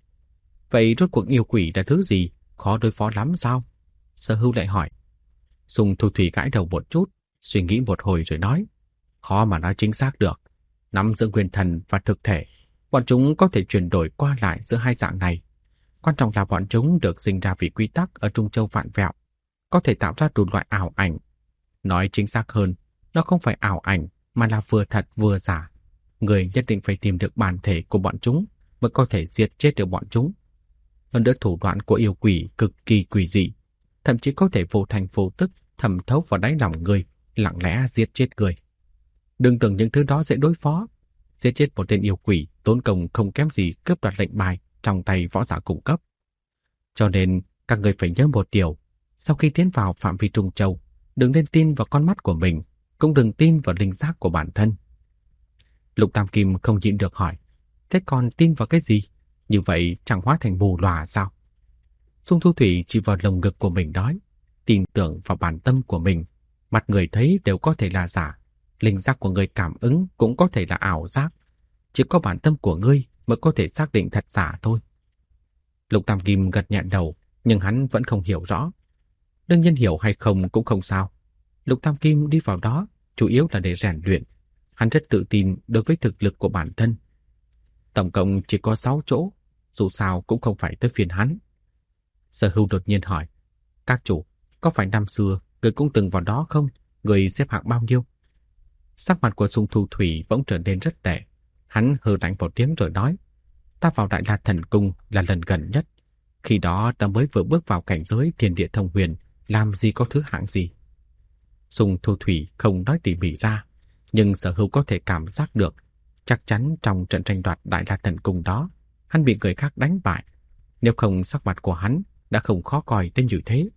Vậy rốt cuộc yêu quỷ là thứ gì? Khó đối phó lắm sao? Sở Hữu lại hỏi. Sùng Thu Thủy gãi đầu một chút, suy nghĩ một hồi rồi nói. Khó mà nói chính xác được. Nắm giữ nguyên thần và thực thể, bọn chúng có thể chuyển đổi qua lại giữa 2 dạng này. Quan trọng là bọn chúng được sinh ra vì quy tắc ở Trung Châu vạn vẹo, có thể tạo ra đủ loại ảo ảnh. Nói chính xác hơn, nó không phải ảo ảnh mà là vừa thật vừa giả. Người nhất định phải tìm được bản thể của bọn chúng mới có thể giết chết được bọn chúng. Hơn nữa thủ đoạn của yêu quỷ cực kỳ quỷ dị, thậm chí có thể vô thành vô tức thẩm thấu vào đáy lòng người, lặng lẽ giết chết người. Đừng tưởng những thứ đó dễ đối phó. Giết chết một tên yêu quỷ tốn công không kém gì cướp đoạt lệnh bài trong tay võ giả cung cấp. Cho nên các người phải nhớ một điều, sau khi tiến vào phạm vi Trung Châu, đừng nên tin vào con mắt của mình, cũng đừng tin vào linh giác của bản thân. Lục Tam Kim không nhịn được hỏi, thế còn tin vào cái gì? Như vậy chẳng hóa thành mù lòa sao? Sùng Thu Thủy chỉ vào lồng ngực của mình nói, tin tưởng vào bản tâm của mình, mặt người thấy đều có thể là giả, linh giác của người cảm ứng cũng có thể là ảo giác, chỉ có bản tâm của ngươi mới có thể xác định thật giả thôi. Lục Tam Kim gật nhẹ đầu, nhưng hắn vẫn không hiểu rõ. Đương nhiên hiểu hay không cũng không sao. Lục Tam Kim đi vào đó chủ yếu là để rèn luyện. Hắn rất tự tin đối với thực lực của bản thân. Tổng cộng chỉ có 6 chỗ, dù sao cũng không phải tới phiên hắn. Sở Hưu đột nhiên hỏi, các chủ, có phải năm xưa người cũng từng vào đó không? Người xếp hạng bao nhiêu? Sắc mặt của Sung Thu Thủy bỗng trở nên rất tệ. Hắn hừ lạnh một tiếng rồi nói, ta vào Đại La Thần Cung là lần gần nhất. Khi đó ta mới vừa bước vào cảnh giới thiên địa thông huyền, làm gì có thứ hạng gì. Sung Thu Thủy không nói tỉ mỉ ra, nhưng Sở Hưu có thể cảm giác được, chắc chắn trong trận tranh đoạt Đại La Thần Cung đó, hắn bị người khác đánh bại. Nếu không sắc mặt của hắn đã không khó coi tới như thế.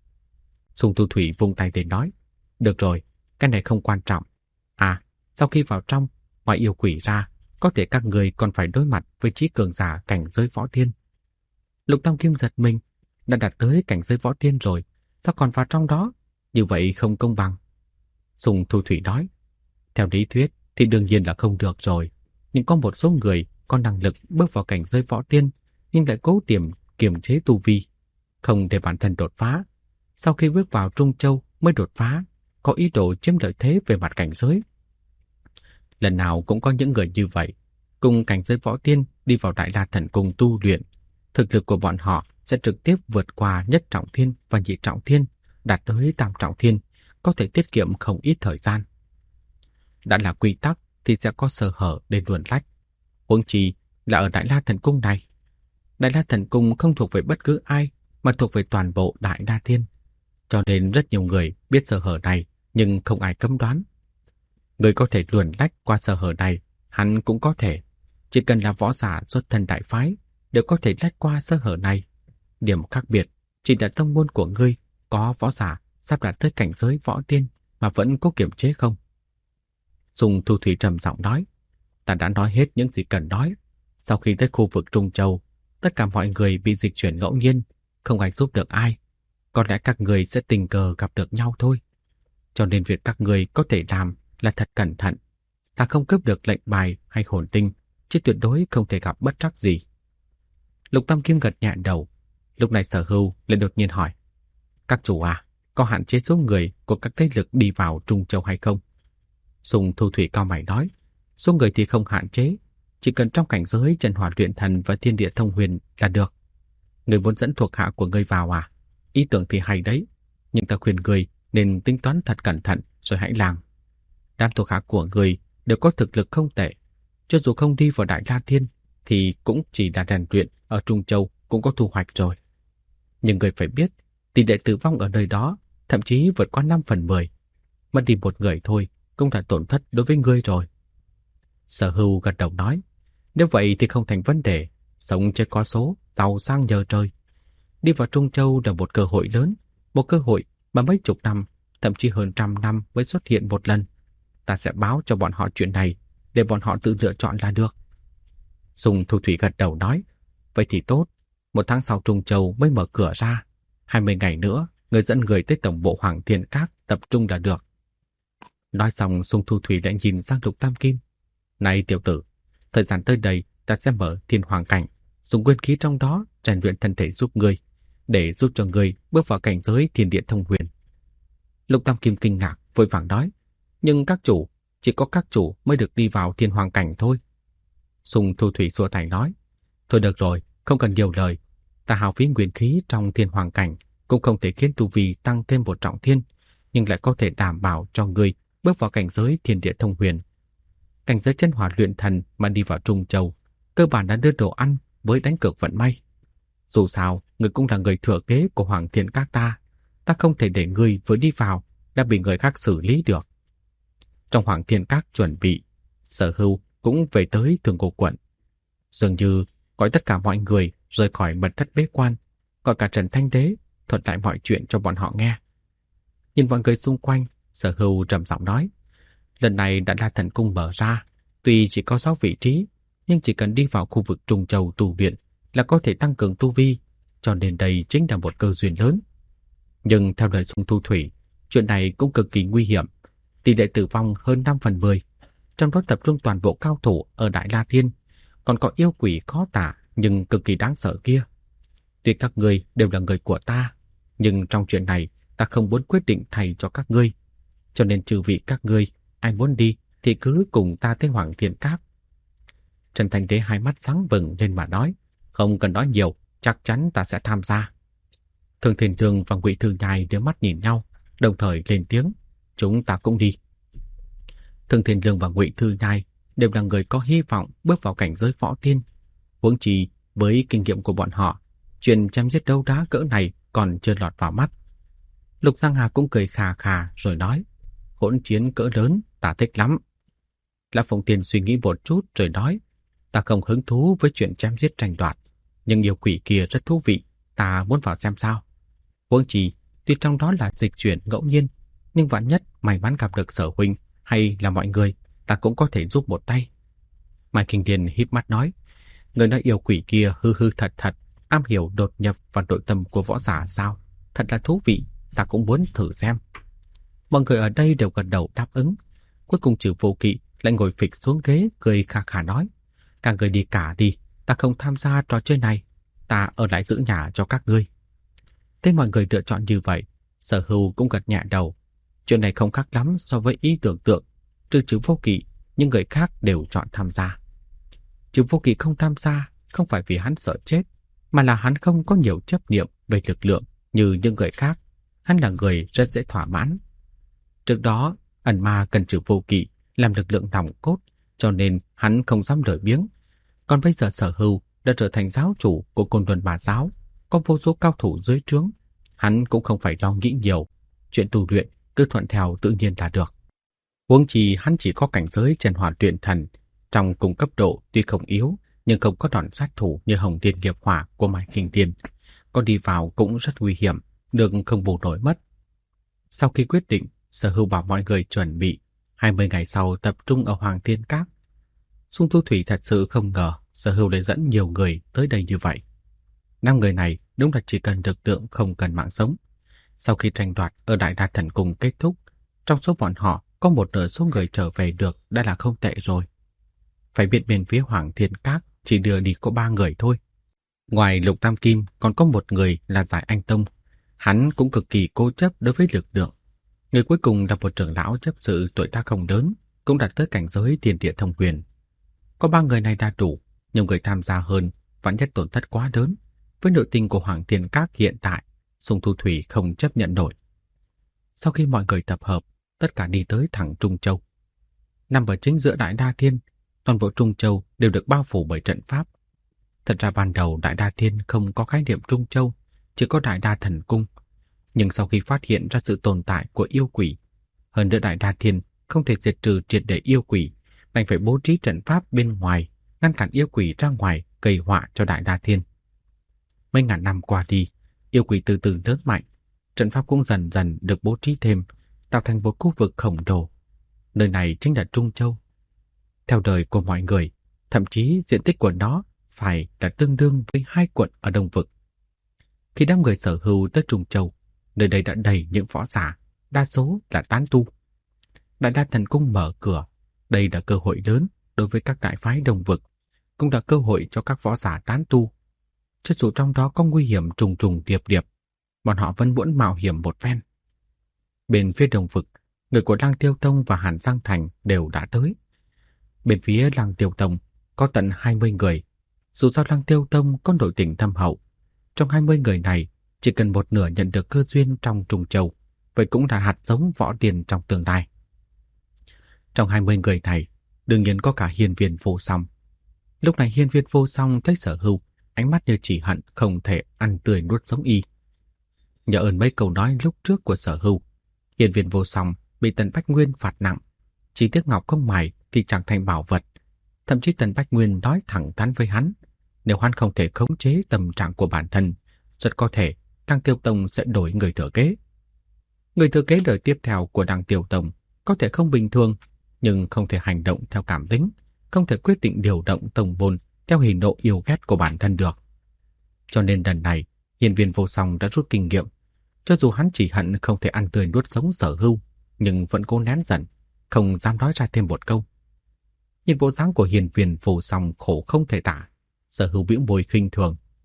Sung Thu Thủy vung tay để nói, được rồi, cái này không quan trọng. À, sau khi vào trong, ngoài yêu quỷ ra, có thể các người còn phải đối mặt với trí cường giả cảnh giới võ tiên. Lục Tam Kim giật mình, đã đạt tới cảnh giới võ tiên rồi, sao còn vào trong đó? Như vậy không công bằng. Sung Thu Thủy nói, theo lý thuyết thì đương nhiên là không được rồi, nhưng có một số người có năng lực bước vào cảnh giới võ tiên, nhưng lại cố tìm kiềm chế tu vi, không để bản thân đột phá. Sau khi bước vào Trung Châu mới đột phá, có ý đồ chiếm lợi thế về mặt cảnh giới. Lần nào cũng có những người như vậy, cùng cảnh giới võ tiên đi vào Đại La Thần Cung tu luyện. Thực lực của bọn họ sẽ trực tiếp vượt qua nhất trọng thiên và nhị trọng thiên, đạt tới tam trọng thiên, có thể tiết kiệm không ít thời gian. Đã là quy tắc thì sẽ có sơ hở để luồn lách. Huống chi là ở Đại La Thần Cung này. Đại La Thần Cung không thuộc về bất cứ ai, mà thuộc về toàn bộ Đại La Thiên. Cho nên rất nhiều người biết sơ hở này, nhưng không ai cấm đoán. Người có thể luồn lách qua sơ hở này, hắn cũng có thể. Chỉ cần là võ giả xuất thân đại phái, đều có thể lách qua sơ hở này. Điểm khác biệt chỉ là tông môn của ngươi có võ giả sắp đạt tới cảnh giới võ tiên mà vẫn có kiểm chế không? Sung Thu Thủy trầm giọng nói, ta đã nói hết những gì cần nói. Sau khi tới khu vực Trung Châu, tất cả mọi người bị dịch chuyển ngẫu nhiên, không ai giúp được ai. Có lẽ các người sẽ tình cờ gặp được nhau thôi. Cho nên việc các người có thể làm là thật cẩn thận. Ta không cướp được lệnh bài hay hồn tinh, chứ tuyệt đối không thể gặp bất trắc gì. Lục Tam Kim gật nhẹ đầu. Lúc này Sở Hưu lại đột nhiên hỏi, các chủ à, có hạn chế số người của các thế lực đi vào Trung Châu hay không? Sung Thu Thủy cao mày nói, số người thì không hạn chế, chỉ cần trong cảnh giới Chân Hỏa Luyện Thần và Thiên Địa Thông Huyền là được. Người muốn dẫn thuộc hạ của ngươi vào à? Ý tưởng thì hay đấy, nhưng ta khuyên người nên tính toán thật cẩn thận rồi hãy làm. Đám thuộc hạ của người đều có thực lực không tệ, cho dù không đi vào Đại La Thiên thì cũng chỉ là rèn luyện ở Trung Châu cũng có thu hoạch rồi. Nhưng người phải biết, tỷ lệ tử vong ở nơi đó thậm chí vượt qua 5/10. Mất đi một người thôi cũng là tổn thất đối với ngươi rồi. Sở Hưu gật đầu nói, nếu vậy thì không thành vấn đề, sống chết có số, giàu sang nhờ trời. Đi vào Trung Châu là một cơ hội lớn, một cơ hội mà mấy chục năm, thậm chí hơn 100 năm mới xuất hiện một lần. Ta sẽ báo cho bọn họ chuyện này, để bọn họ tự lựa chọn là được. Sung Thu Thủy gật đầu nói, vậy thì tốt, 1 tháng sau Trung Châu mới mở cửa ra, 20 ngày nữa, người dẫn người tới tổng bộ Hoàng Thiên Các tập trung là được. Nói xong, Sung Thu Thủy lại nhìn sang Lục Tam Kim. Này tiểu tử, thời gian tới đây ta sẽ mở Thiên Hoàng Cảnh, dùng nguyên khí trong đó rèn luyện thân thể giúp ngươi, để giúp cho ngươi bước vào cảnh giới Thiên Địa Thông Huyền. Lục Tam Kim kinh ngạc, vội vàng nói, nhưng các chủ, chỉ có các chủ mới được đi vào Thiên Hoàng Cảnh thôi. Sung Thu Thủy xua tay nói, thôi được rồi, không cần nhiều lời. Ta hao phí nguyên khí trong Thiên Hoàng Cảnh cũng không thể khiến tu vi tăng thêm 1 trọng thiên, nhưng lại có thể đảm bảo cho ngươi bước vào cảnh giới Thiên Địa Thông Huyền. Cảnh giới Chân Hỏa Luyện Thần mà đi vào Trung Châu, cơ bản đã đưa đồ ăn với đánh cược vận may. Dù sao, ngươi cũng là người thừa kế của Hoàng Thiên Các ta không thể để ngươi vừa đi vào đã bị người khác xử lý được. Trong Hoàng Thiên Các chuẩn bị, Sở Hưu cũng về tới Thường Cổ quận. Dường như gọi tất cả mọi người rời khỏi mật thất bế quan, gọi cả Trần Thanh Đế thuật lại mọi chuyện cho bọn họ nghe. Nhìn mọi người xung quanh, Sở Hưu trầm giọng nói, lần này Đại La Thần Cung mở ra, tuy chỉ có 6 vị trí, nhưng chỉ cần đi vào khu vực Trung Châu tu luyện là có thể tăng cường tu vi, cho nên đây chính là một cơ duyên lớn. Nhưng theo lời Sung Thu Thủy, chuyện này cũng cực kỳ nguy hiểm, tỷ lệ tử vong hơn 5/10, trong đó tập trung toàn bộ cao thủ ở Đại La Thiên, còn có yêu quỷ khó tả nhưng cực kỳ đáng sợ kia. Tuy các ngươi đều là người của ta, nhưng trong chuyện này ta không muốn quyết định thay cho các ngươi. Cho nên trừ vị các ngươi, ai muốn đi thì cứ cùng ta tới Hoàng Thiên Các. Trần Thành Đế hai mắt sáng bừng lên mà nói, không cần nói nhiều, chắc chắn ta sẽ tham gia. Thường Thiên Đường và Ngụy Thư Nhai đưa mắt nhìn nhau, đồng thời lên tiếng, chúng ta cũng đi. Thường Thiên Đường và Ngụy Thư Nhai đều là người có hy vọng bước vào cảnh giới võ tiên. Huống chi với kinh nghiệm của bọn họ, chuyện chém giết đấu đá cỡ này còn chưa lọt vào mắt. Lục Giang Hà cũng cười khà khà rồi nói, hỗn chiến cỡ lớn ta thích lắm. Lã Phong Tiên suy nghĩ một chút rồi nói, ta không hứng thú với chuyện chém giết tranh đoạt, nhưng yêu quỷ kia rất thú vị, ta muốn vào xem sao. Huống chi, tuy trong đó là dịch chuyển ngẫu nhiên, nhưng vạn nhất may mắn gặp được Sở huynh hay là mọi người, ta cũng có thể giúp một tay. Mai Kinh Điền híp mắt nói, người nói yêu quỷ kia hư hư thật thật, am hiểu đột nhập vào nội tâm của võ giả sao? Thật là thú vị, ta cũng muốn thử xem. Mọi người ở đây đều gật đầu đáp ứng. Cuối cùng trừ Vô Kỵ lại ngồi phịch xuống ghế cười khà khà nói, các người đi cả đi, ta không tham gia trò chơi này, ta ở lại giữ nhà cho các ngươi. Thế mọi người lựa chọn như vậy, Sở Hưu cũng gật nhẹ đầu. Chuyện này không khác lắm so với ý tưởng tượng, trừ Vô Kỵ, nhưng người khác đều chọn tham gia. Trừ Vô Kỵ không tham gia không phải vì hắn sợ chết, mà là hắn không có nhiều chấp niệm về lực lượng như những người khác. Hắn là người rất dễ thỏa mãn. Trước đó, ẩn ma cần Trừ Vô Kỵ làm lực lượng nòng cốt, cho nên hắn không dám lười biếng. Còn bây giờ Sở Hưu đã trở thành giáo chủ của Côn Luân Bà Giáo, có vô số cao thủ dưới trướng, hắn cũng không phải lo nghĩ nhiều. Chuyện tu luyện cứ thuận theo tự nhiên là được. Huống chi hắn chỉ có cảnh giới Trần Hỏa Luyện Thần, trong cùng cấp độ tuy không yếu, nhưng không có đòn sát thủ như Hồng Liên Nghiệp Hỏa của Mai Kinh Điền. Có đi vào cũng rất nguy hiểm, được không bù nổi mất. Sau khi quyết định, Sở Hưu bảo mọi người chuẩn bị 20 ngày sau tập trung ở Hoàng Thiên Các. Xung Thu Thủy thật sự không ngờ Sở Hưu lại dẫn nhiều người tới đây như vậy. 5 người này đúng là chỉ cần lực lượng không cần mạng sống. Sau khi tranh đoạt ở Đại Đa Thần Cung kết thúc, trong số bọn họ có một nửa số người trở về được đã là không tệ rồi. Phải biết bên phía Hoàng Thiên Các chỉ đưa đi có 3 người thôi. Ngoài Lục Tam Kim còn có một người là Giải Anh Tông. Hắn cũng cực kỳ cố chấp đối với lực lượng. Người cuối cùng là một trưởng lão chấp sự tuổi tác không lớn, cũng đạt tới cảnh giới Thiên Địa Thông Huyền. Có 3 người này đã đủ, nhưng người tham gia hơn vẫn nhất tổn thất quá lớn. Với nội tình của Hoàng Thiên Các hiện tại, Xung Thu Thủy không chấp nhận nổi. Sau khi mọi người tập hợp, tất cả đi tới thẳng Trung Châu. Nằm ở chính giữa Đại Đa Thiên, toàn bộ Trung Châu đều được bao phủ bởi trận pháp. Thật ra ban đầu Đại Đa Thiên không có khái niệm Trung Châu, chỉ có Đại Đa Thần Cung. Nhưng sau khi phát hiện ra sự tồn tại của yêu quỷ, hơn nữa Đại Đa Thiên không thể diệt trừ triệt để yêu quỷ, đành phải bố trí trận pháp bên ngoài, ngăn cản yêu quỷ ra ngoài gây họa cho Đại Đa Thiên. Mấy ngàn năm qua đi, yêu quỷ từ từ lớn mạnh, trận pháp cũng dần dần được bố trí thêm, tạo thành một khu vực khổng lồ. Nơi này chính là Trung Châu. Theo đời của mọi người, thậm chí diện tích của nó phải là tương đương với 2 quận ở Đông Vực. Khi đám người Sở Hưu tới Trung Châu, nơi đây đã đầy những võ giả, đa số là tán tu. Đại Đa Thần Cung mở cửa, đây là cơ hội lớn đối với các đại phái Đông Vực, cũng là cơ hội cho các võ giả tán tu. Cho dù trong đó có nguy hiểm trùng trùng điệp điệp, bọn họ vẫn muốn mạo hiểm một phen. Bên phía Đông Vực, người của Lăng Tiêu Tông và Hàn Giang Thành đều đã tới. Bên phía Lăng Tiêu Tông có tận 20 người. Dù sao Lăng Tiêu Tông có nội tình thâm hậu, trong 20 người này chỉ cần một nửa nhận được cơ duyên trong Trung Châu, vậy cũng là hạt giống võ tiền trong tương lai. Trong 20 người này, đương nhiên có cả Hiên Viên Vô Song. Lúc này Hiên Viên Vô Song thấy Sở Hưu, ánh mắt như chỉ hận không thể ăn tươi nuốt sống y. Nhờ ơn mấy câu nói lúc trước của Sở Hưu, Hiên Viên Vô Song bị Tần Bách Nguyên phạt nặng. Chỉ tiếc ngọc không mài thì chẳng thành bảo vật. Thậm chí Tần Bách Nguyên nói thẳng thắn với hắn, nếu hắn không thể khống chế tâm trạng của bản thân, rất có thể Lăng Tiêu Tông sẽ đổi người thừa kế. Người thừa kế đời tiếp theo của Lăng Tiêu Tông có thể không bình thường, nhưng không thể hành động theo cảm tính, không thể quyết định điều động tông môn theo hình độ yêu ghét của bản thân được. Cho nên lần này, Hiên Viên Vô Song đã rút kinh nghiệm. Cho dù hắn chỉ hận không thể ăn tươi nuốt sống Sở Hưu, nhưng vẫn cố nén giận, không dám nói ra thêm một câu. Nhìn bộ dáng của Hiên Viên Vô Song khổ không thể tả, Sở Hưu bĩu môi khinh thường.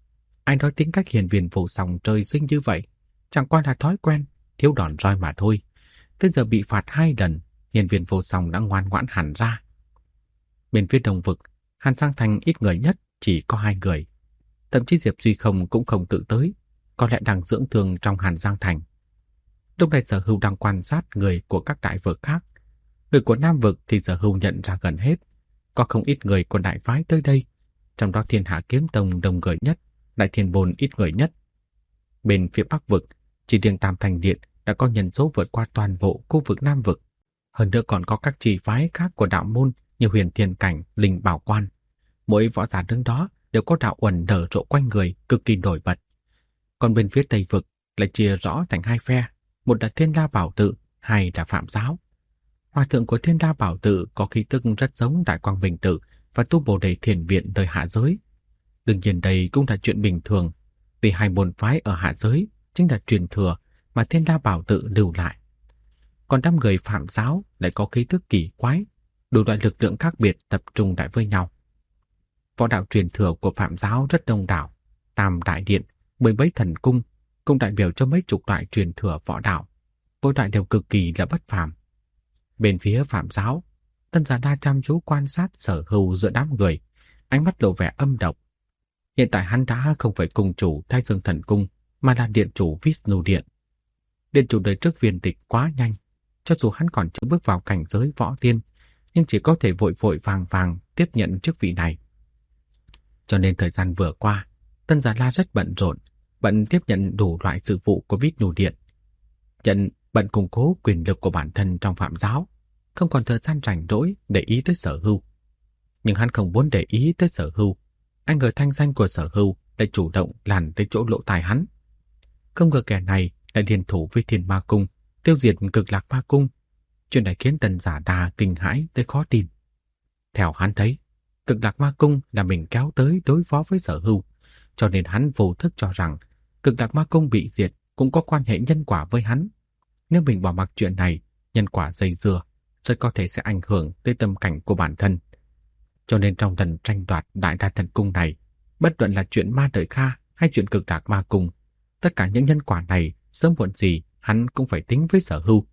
Ai nói tính cách hiền viên vô song trời sinh như vậy, chẳng qua là thói quen, thiếu đòn roi mà thôi. Tới giờ bị phạt 2 lần, hiền viên vô song đã ngoan ngoãn hẳn ra. Bên phía Đông Vực, Hàn Giang Thành ít người nhất, chỉ có 2 người. Thậm chí Diệp Duy Không cũng không tự tới, có lẽ đang dưỡng thương trong Hàn Giang Thành. Lúc này Sở Hưu đang quan sát người của các đại vực khác. Người của Nam Vực thì Sở Hưu nhận ra gần hết. Có không ít người của đại phái tới đây, trong đó Thiên Hạ Kiếm Tông đông người nhất, Đại Thiên Bồn ít người nhất. Bên phía Bắc Vực, chỉ riêng Tam Thành Điện đã có nhân số vượt qua toàn bộ khu vực Nam Vực. Hơn nữa còn có các chỉ phái khác của đạo môn như Huyền Thiên Cảnh, Linh Bảo Quan. Mỗi võ giả đứng đó đều có đạo uẩn nở rộ quanh người cực kỳ nổi bật. Còn bên phía Tây Vực lại chia rõ thành 2 phe, một là Thiên La Bảo Tự, 2 là Phạm Giáo. Hòa thượng của Thiên La Bảo Tự có khí tức rất giống Đại Quang Bình Tự và tu Bồ Đề Thiền Viện đời hạ giới. Đương nhiên đây cũng là chuyện bình thường, vì 2 môn phái ở hạ giới chính là truyền thừa mà Thiên La Bảo Tự lưu lại. Còn đám người Phạm Giáo lại có khí tức kỳ quái, đủ loại lực lượng khác biệt tập trung lại với nhau. Võ đạo truyền thừa của Phạm Giáo rất đông đảo, Tam Đại Điện, 10 mấy thần cung, cũng đại biểu cho mấy chục loại truyền thừa võ đạo. Mỗi loại đều cực kỳ là bất phàm. Bên phía Phạm Giáo, Tân Giả Đa chăm chú quan sát Sở Hưu giữa đám người, ánh mắt lộ vẻ âm độc. Hiện tại hắn đã không phải cung chủ Thái Dương Thần Cung, mà là điện chủ Vishnu Điện. Điện chủ đời trước viên tịch quá nhanh, cho dù hắn còn chưa bước vào cảnh giới võ tiên, nhưng chỉ có thể vội vội vàng vàng tiếp nhận chức vị này. Cho nên thời gian vừa qua, Tân Giả La rất bận rộn, bận tiếp nhận đủ loại sự vụ của Vishnu Điện. Bận củng cố quyền lực của bản thân trong Phạm Giáo, không còn thời gian rảnh rỗi để ý tới Sở Hưu. Nhưng hắn không muốn để ý tới Sở Hưu. Anh ngờ thanh danh của Sở Hưu lại chủ động làn tới chỗ lỗ tai hắn. Không ngờ kẻ này lại liên thủ với Thiên Ma Cung, tiêu diệt Cực Lạc Ma Cung. Chuyện này khiến Tân Giả Đa kinh hãi tới khó tin. Theo hắn thấy, Cực Lạc Ma Cung là mình kéo tới đối phó với Sở Hưu, cho nên hắn vô thức cho rằng Cực Lạc Ma Cung bị diệt cũng có quan hệ nhân quả với hắn. Nếu mình bỏ mặc chuyện này, nhân quả dây dưa, rất có thể sẽ ảnh hưởng tới tâm cảnh của bản thân. Cho nên trong lần tranh đoạt Đại Đa Thần Cung này, bất luận là chuyện Ma Đời Kha hay chuyện Cực Lạc Ma Cung, tất cả những nhân quả này sớm muộn gì hắn cũng phải tính với Sở Hưu.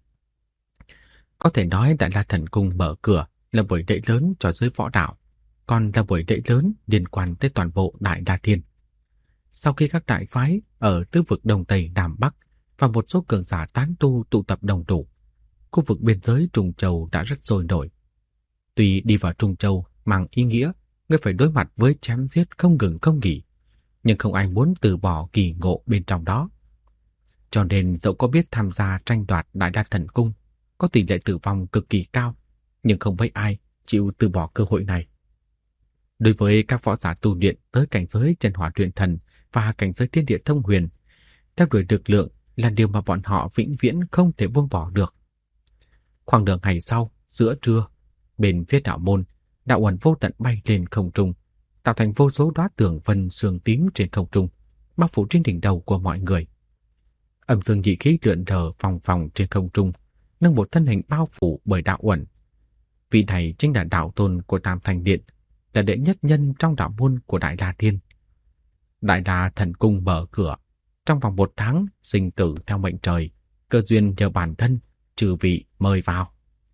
Có thể nói Đại La Thần Cung mở cửa là buổi lễ lớn cho giới võ đạo, còn là buổi lễ lớn liên quan tới toàn bộ Đại Đa Thiên. Sau khi các đại phái ở tứ vực Đông Tây Nam Bắc và một số cường giả tán tu tụ tập đông đủ, khu vực biên giới Trung Châu đã rất sôi nổi. Tuy đi vào Trung Châu mang ý nghĩa người phải đối mặt với chém giết không ngừng không nghỉ, nhưng không ai muốn từ bỏ kỳ ngộ bên trong đó. Cho nên dẫu có biết tham gia tranh đoạt Đại Đa Thần Cung có tỷ lệ tử vong cực kỳ cao, nhưng không mấy ai chịu từ bỏ cơ hội này. Đối với các võ giả tu luyện tới cảnh giới chân hỏa luyện thần và cảnh giới thiên địa thông huyền, theo đuổi lực lượng là điều mà bọn họ vĩnh viễn không thể buông bỏ được. Khoảng nửa ngày sau, giữa trưa, bên phía đạo môn, đạo uẩn vô tận bay lên không trung, tạo thành vô số đóa tường vân sương tím trên không trung, bao phủ trên đỉnh đầu của mọi người. Âm dương nhị khí lượn lờ vòng vòng trên không trung, nâng một thân hình bao phủ bởi đạo uẩn. Vị này chính là đạo tôn của Tam Thành Điện, là đệ nhất nhân trong đạo môn của Đại La Thiên. Đại La Thần Cung mở cửa, trong vòng 1 tháng sinh tử theo mệnh trời, cơ duyên nhờ bản thân, trừ vị mời vào.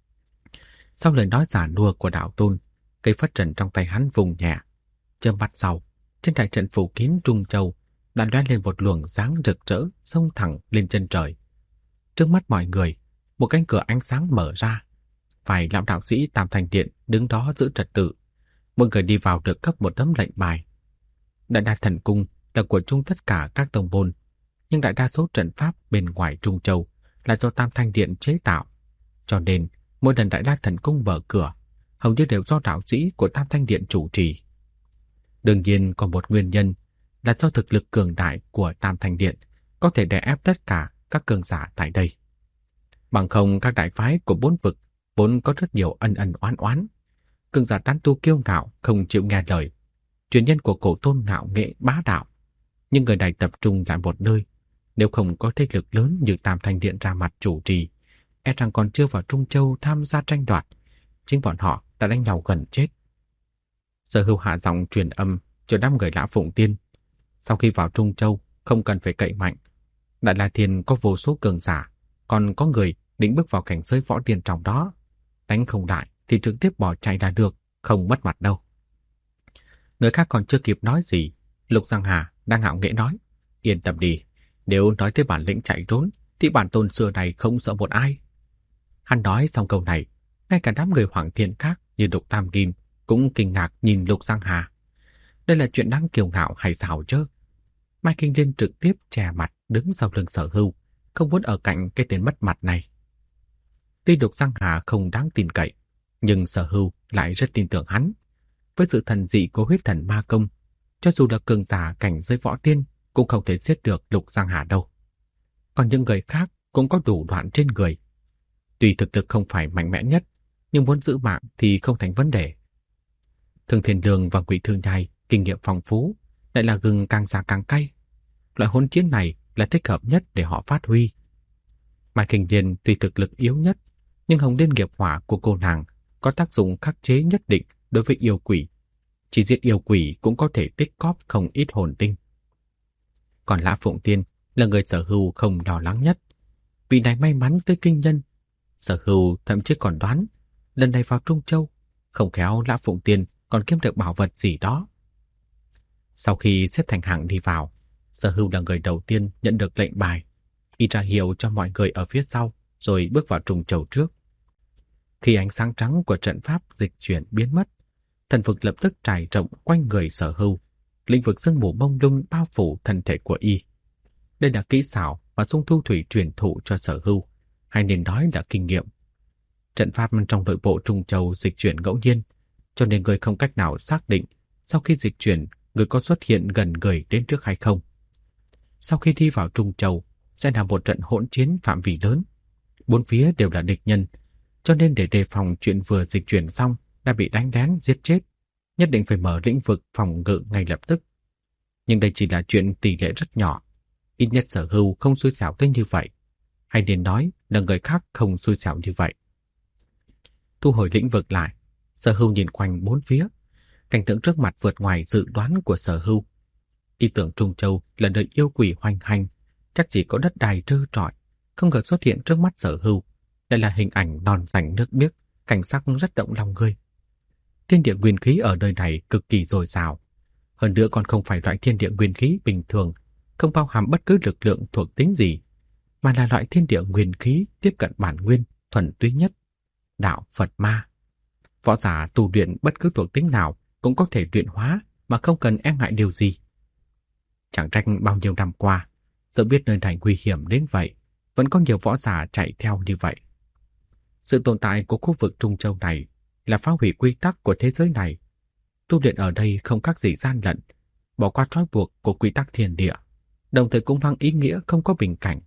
Sau lời nói giả nua của đạo tôn, cây phất trần trong tay hắn vùng nhẹ. Chớp mắt sau, trên đại trận phủ kín Trung Châu đã lóe lên một luồng sáng rực rỡ xông thẳng lên chân trời. Trước mắt mọi người, một cánh cửa ánh sáng mở ra. Vài lão đạo sĩ Tam Thành Điện đứng đó giữ trật tự. Mỗi người đi vào được cấp một tấm lệnh bài. Đại Đa Thần Cung là của chung tất cả các tông môn, nhưng đại đa số trận pháp bên ngoài Trung Châu là do Tam Thanh Điện chế tạo. Cho nên, mỗi lần Đại Đa Thần Cung mở cửa, hầu như đều do đạo sĩ của Tam Thanh Điện chủ trì. Đương nhiên còn một nguyên nhân là do thực lực cường đại của Tam Thanh Điện có thể đè ép tất cả các cường giả tại đây. Bằng không các đại phái của 4 vực vốn có rất nhiều ân ân oán oán. Cường giả tán tu kiêu ngạo không chịu nghe lời, truyền nhân của cổ tôn ngạo nghệ bá đạo. Nhưng người này tập trung lại một nơi, nếu không có thế lực lớn như Tam Thanh Điện ra mặt chủ trì, e rằng còn chưa vào Trung Châu tham gia tranh đoạt, chính bọn họ đã đánh nhau gần chết. Sở Hưu hạ giọng truyền âm cho đám người Lã Phụng Tiên. sau khi vào Trung Châu không cần phải cậy mạnh. Đại La Thiên có vô số cường giả, còn có người định bước vào cảnh giới võ tiên trong đó. Đánh không lại thì trực tiếp bỏ chạy là được, không mất mặt đâu. Người khác còn chưa kịp nói gì, Lục Giang Hà đang ngạo nghễ nói, yên tâm đi, nếu nói tới bản lĩnh chạy trốn thì bản tôn xưa này không sợ một ai. Hắn nói xong câu này, ngay cả đám người Hoàng Thiên khác như Lục Tam Kim cũng kinh ngạc nhìn Lục Giang Hà. Đây là chuyện đáng kiêu ngạo hay sao chứ? Mai Kinh Liên trực tiếp che mặt đứng sau lưng Sở Hưu, không muốn ở cạnh cái tên mất mặt này. Tuy Lục Giang Hà không đáng tin cậy, nhưng Sở Hưu lại rất tin tưởng hắn. Với sự thần dị của huyết thần ma công, cho dù là cường giả cảnh giới võ tiên cũng không thể giết được Lục Giang Hà đâu. Còn những người khác cũng có đủ đoạn trên người. Tuy thực lực không phải mạnh mẽ nhất, nhưng muốn giữ mạng thì không thành vấn đề. Thương Thiên Đường và Ngụy Thư Nhai kinh nghiệm phong phú, lại là gừng càng già càng cay. Loại hỗn chiến này là thích hợp nhất để họ phát huy. Mai Kinh Liên tuy thực lực yếu nhất, nhưng hồng liên nghiệp hỏa của cô nàng có tác dụng khắc chế nhất định đối với yêu quỷ. Chỉ giết yêu quỷ cũng có thể tích cóp không ít hồn tinh. Còn Lã Phụng Tiên là người Sở Hưu không lo lắng nhất. Vị này may mắn tới kinh nhân. Sở Hưu thậm chí còn đoán, lần này vào Trung Châu, không khéo Lã Phụng Tiên còn kiếm được bảo vật gì đó. Sau khi xếp thành hạng đi vào, Sở Hưu là người đầu tiên nhận được lệnh bài. Y trả hiệu cho mọi người ở phía sau, rồi bước vào Trung Châu trước. Khi ánh sáng trắng của trận pháp dịch chuyển biến mất, thần vực lập tức trải rộng quanh người Sở Hưu, lĩnh vực sương mù mông lung bao phủ thân thể của y. Đây là kỹ xảo mà Dung Thu Thủy truyền thụ cho Sở Hưu, hay nên nói là kinh nghiệm. Trận pháp trong nội bộ Trung Châu dịch chuyển ngẫu nhiên, cho nên người không cách nào xác định sau khi dịch chuyển người có xuất hiện gần người đến trước hay không. Sau khi đi vào Trung Châu, sẽ là một trận hỗn chiến phạm vi lớn. Bốn phía đều là địch nhân, cho nên để đề phòng chuyện vừa dịch chuyển xong đã bị đánh lén giết chết, nhất định phải mở lĩnh vực phòng ngự ngay lập tức. Nhưng đây chỉ là chuyện tỷ lệ rất nhỏ, ít nhất Sở Hưu không xui xẻo tới như vậy, hay nên nói là người khác không xui xẻo như vậy. Thu hồi lĩnh vực lại, Sở Hưu nhìn quanh bốn phía, cảnh tượng trước mặt vượt ngoài dự đoán của Sở Hưu. Ý tưởng Trung Châu là nơi yêu quỷ hoành hành, chắc chỉ có đất đai trơ trọi, không ngờ xuất hiện trước mắt Sở Hưu. Đây là hình ảnh non rành nước biếc, cảnh sắc rất động lòng người. Thiên địa nguyên khí ở nơi này cực kỳ dồi dào, hơn nữa còn không phải loại thiên địa nguyên khí bình thường, không bao hàm bất cứ lực lượng thuộc tính gì, mà là loại thiên địa nguyên khí tiếp cận bản nguyên, thuần túy nhất, đạo Phật ma. Võ giả tu luyện bất cứ thuộc tính nào cũng có thể luyện hóa mà không cần e ngại điều gì. Chẳng trách bao nhiêu năm qua, dẫu biết nơi này nguy hiểm đến vậy, vẫn có nhiều võ giả chạy theo như vậy. Sự tồn tại của khu vực Trung Châu này là phá hủy quy tắc của thế giới này. Tu luyện ở đây không khác gì gian lận, bỏ qua trói buộc của quy tắc thiên địa, đồng thời cũng mang ý nghĩa không có bình cảnh.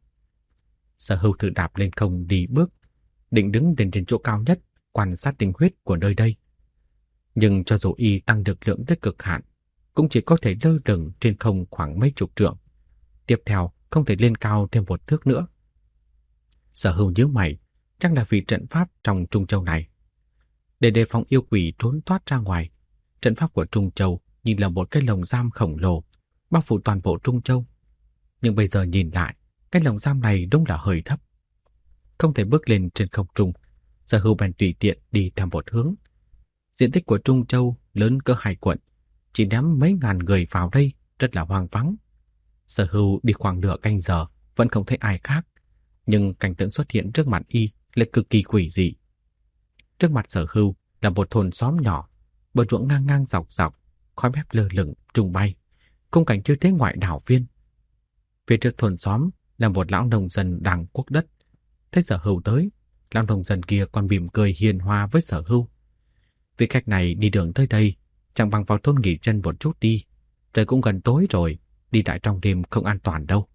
Sở Hưu thử đạp lên không đi bước, định đứng lên trên chỗ cao nhất, quan sát tinh huyết của nơi đây. Nhưng cho dù y tăng lực lượng tới cực hạn, cũng chỉ có thể lơ lửng trên không khoảng mấy chục trượng. Tiếp theo, không thể lên cao thêm một thước nữa. Sở Hưu nhíu mày, chắc là vì trận pháp trong Trung Châu này. Để đề phòng yêu quỷ trốn thoát ra ngoài, trận pháp của Trung Châu nhìn là một cái lồng giam khổng lồ, bao phủ toàn bộ Trung Châu. Nhưng bây giờ nhìn lại, cái lồng giam này đúng là hơi thấp. Không thể bước lên trên không trung, Sở Hưu bèn tùy tiện đi theo một hướng. Diện tích của Trung Châu lớn cỡ 2 quận, chỉ ném mấy ngàn người vào đây, rất là hoang vắng. Sở Hưu đi khoảng nửa canh giờ, vẫn không thấy ai khác, nhưng cảnh tượng xuất hiện trước mặt y lại cực kỳ quỷ dị. Trước mặt Sở Hưu là một thôn xóm nhỏ, bờ ruộng ngang ngang dọc dọc, khói bếp lơ lửng trùng bay, khung cảnh như thế ngoại đảo viên. Phía trước thôn xóm là một lão nông dân đang cuốc đất. Thấy Sở Hưu tới, lão nông dân kia còn mỉm cười hiền hòa với Sở Hưu. Vị khách này đi đường tới đây, chẳng bằng vào thôn nghỉ chân một chút đi. Trời cũng gần tối rồi, đi lại trong đêm không an toàn đâu.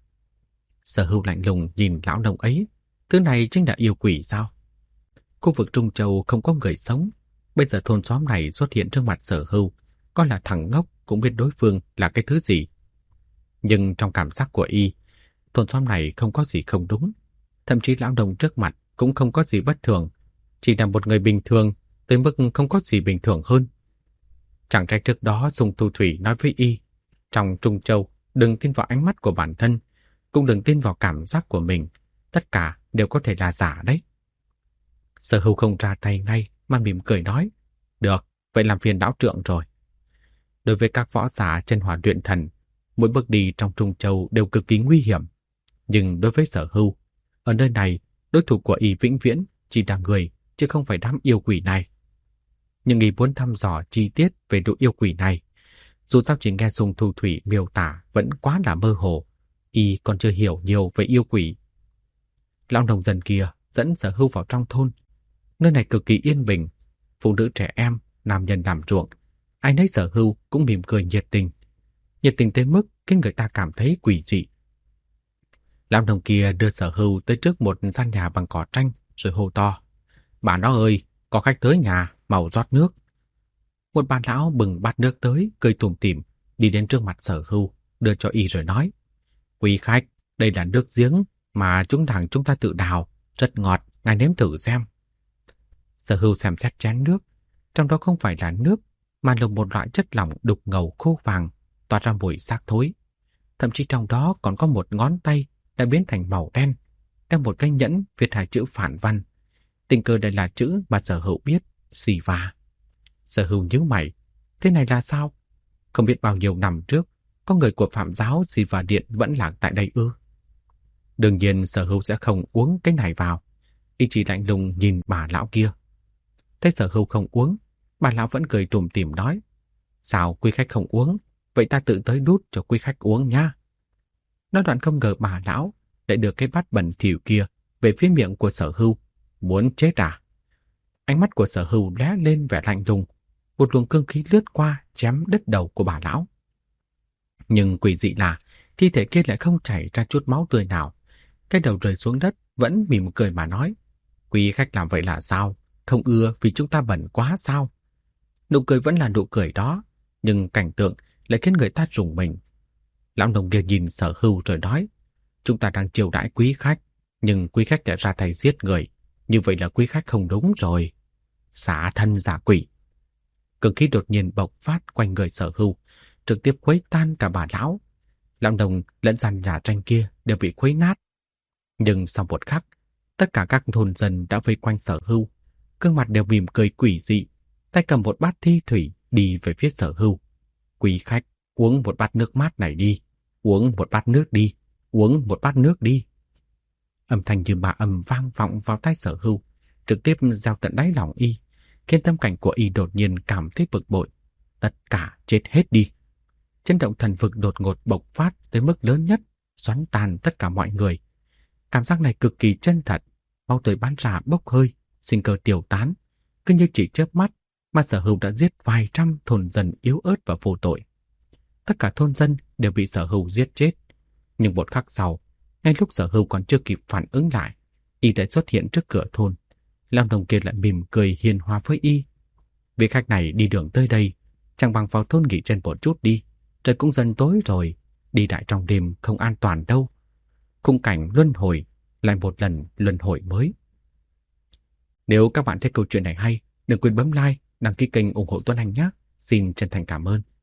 Sở Hưu lạnh lùng nhìn lão nông ấy, thứ này chính là yêu quỷ sao? Khu vực Trung Châu không có người sống, bây giờ thôn xóm này xuất hiện trước mặt Sở Hưu, có là thằng ngốc cũng biết đối phương là cái thứ gì. Nhưng trong cảm giác của y, thôn xóm này không có gì không đúng, thậm chí lão nông trước mặt cũng không có gì bất thường, chỉ là một người bình thường, tới mức không có gì bình thường hơn. Chẳng trách trước đó Dung Thu Thủy nói với y, Trong Trung Châu, đừng tin vào ánh mắt của bản thân, cũng đừng tin vào cảm giác của mình. Tất cả đều có thể là giả đấy. Sở Hưu không ra tay ngay mà mỉm cười nói. Được, vậy làm phiền lão trượng rồi. Đối với các võ giả chân hỏa luyện thần, mỗi bước đi trong Trung Châu đều cực kỳ nguy hiểm. Nhưng đối với Sở Hưu, ở nơi này, đối thủ của y vĩnh viễn chỉ là người, chứ không phải đám yêu quỷ này. Nhưng y muốn thăm dò chi tiết về độ yêu quỷ này. Dù sao chỉ nghe Sùng Thu Thủy miêu tả vẫn quá là mơ hồ, y còn chưa hiểu nhiều về yêu quỷ. Lão nông dân kia dẫn Sở Hưu vào trong thôn. Nơi này cực kỳ yên bình, phụ nữ trẻ em, nam nhân làm ruộng. Ai nấy Sở Hưu cũng mỉm cười nhiệt tình. Nhiệt tình tới mức khiến người ta cảm thấy quỷ dị. Lão nông kia đưa Sở Hưu tới trước một gian nhà bằng cỏ tranh rồi hô to. Bà nó ơi, có khách tới nhà, mau rót nước. Một bà lão bừng bát nước tới, cười tủm tỉm, đi đến trước mặt Sở Hưu, đưa cho y rồi nói. Quý khách, đây là nước giếng mà chúng ta tự đào, rất ngọt, ngài nếm thử xem. Sở Hưu xem xét chén nước, trong đó không phải là nước, mà là một loại chất lỏng đục ngầu khô vàng, tỏa ra mùi xác thối. Thậm chí trong đó còn có một ngón tay đã biến thành màu đen, đeo một cái nhẫn viết hai chữ phản văn. Tình cờ đây là chữ mà Sở Hưu biết, Siva. Sở Hưu nhíu mày, thế này là sao? Không biết bao nhiêu năm trước, có người của Phạm giáo Siva Điện vẫn lạc tại đây ư? Đương nhiên Sở Hưu sẽ không uống cái này vào. Y chỉ lạnh lùng nhìn bà lão kia. Thấy Sở Hưu không uống, bà lão vẫn cười tủm tỉm nói. Sao quý khách không uống? Vậy ta tự tới đút cho quý khách uống nha. Nói đoạn không ngờ bà lão lại đưa cái bát bẩn thỉu kia về phía miệng của Sở Hưu. Muốn chết à? Ánh mắt của Sở Hưu lóe lên vẻ lạnh lùng. Một luồng cương khí lướt qua chém đứt đầu của bà lão. Nhưng quỷ dị là thi thể kia lại không chảy ra chút máu tươi nào. Cái đầu rơi xuống đất vẫn mỉm cười mà nói. Quý khách làm vậy là sao? Không ưa vì chúng ta bẩn quá sao? Nụ cười vẫn là nụ cười đó, nhưng cảnh tượng lại khiến người ta rùng mình. Lão nông kia nhìn Sở Hưu rồi nói. Chúng ta đang chiêu đãi quý khách, nhưng quý khách đã ra tay giết người. Như vậy là quý khách không đúng rồi. Xả thân giả quỷ. Cường khí đột nhiên bộc phát quanh người Sở Hưu, trực tiếp khuấy tan cả bà lão. Lão nông lẫn gian nhà tranh kia đều bị khuấy nát. Nhưng sau một khắc, tất cả các thôn dân đã vây quanh Sở Hưu, gương mặt đều mỉm cười quỷ dị, tay cầm một bát thi thủy đi về phía Sở Hưu. Quý khách, uống một bát nước mát này đi, uống một bát nước đi, uống một bát nước đi. Âm thanh như ma âm vang vọng vào tai Sở Hưu, trực tiếp giao tận đáy lòng y, khiến tâm cảnh của y đột nhiên cảm thấy bực bội. Tất cả chết hết đi. Chấn động thần vực đột ngột bộc phát tới mức lớn nhất, xoắn tan tất cả mọi người. Cảm giác này cực kỳ chân thật, máu tươi bắn ra bốc hơi, sinh cơ tiêu tán, cứ như chỉ chớp mắt mà Sở Hưu đã giết vài trăm thôn dân yếu ớt và vô tội. Tất cả thôn dân đều bị Sở Hưu giết chết, nhưng một khắc sau, ngay lúc Sở Hưu còn chưa kịp phản ứng lại, y đã xuất hiện trước cửa thôn. Lão nông kia lại mỉm cười hiền hòa với y. Vị khách này đi đường tới đây, chẳng bằng vào thôn nghỉ chân một chút đi. Trời cũng dần tối rồi, đi lại trong đêm không an toàn đâu. Khung cảnh luân hồi, lại một lần luân hồi mới. Nếu các bạn thấy câu chuyện này hay, đừng quên bấm like, đăng ký kênh ủng hộ Tuấn Anh nhé. Xin chân thành cảm ơn.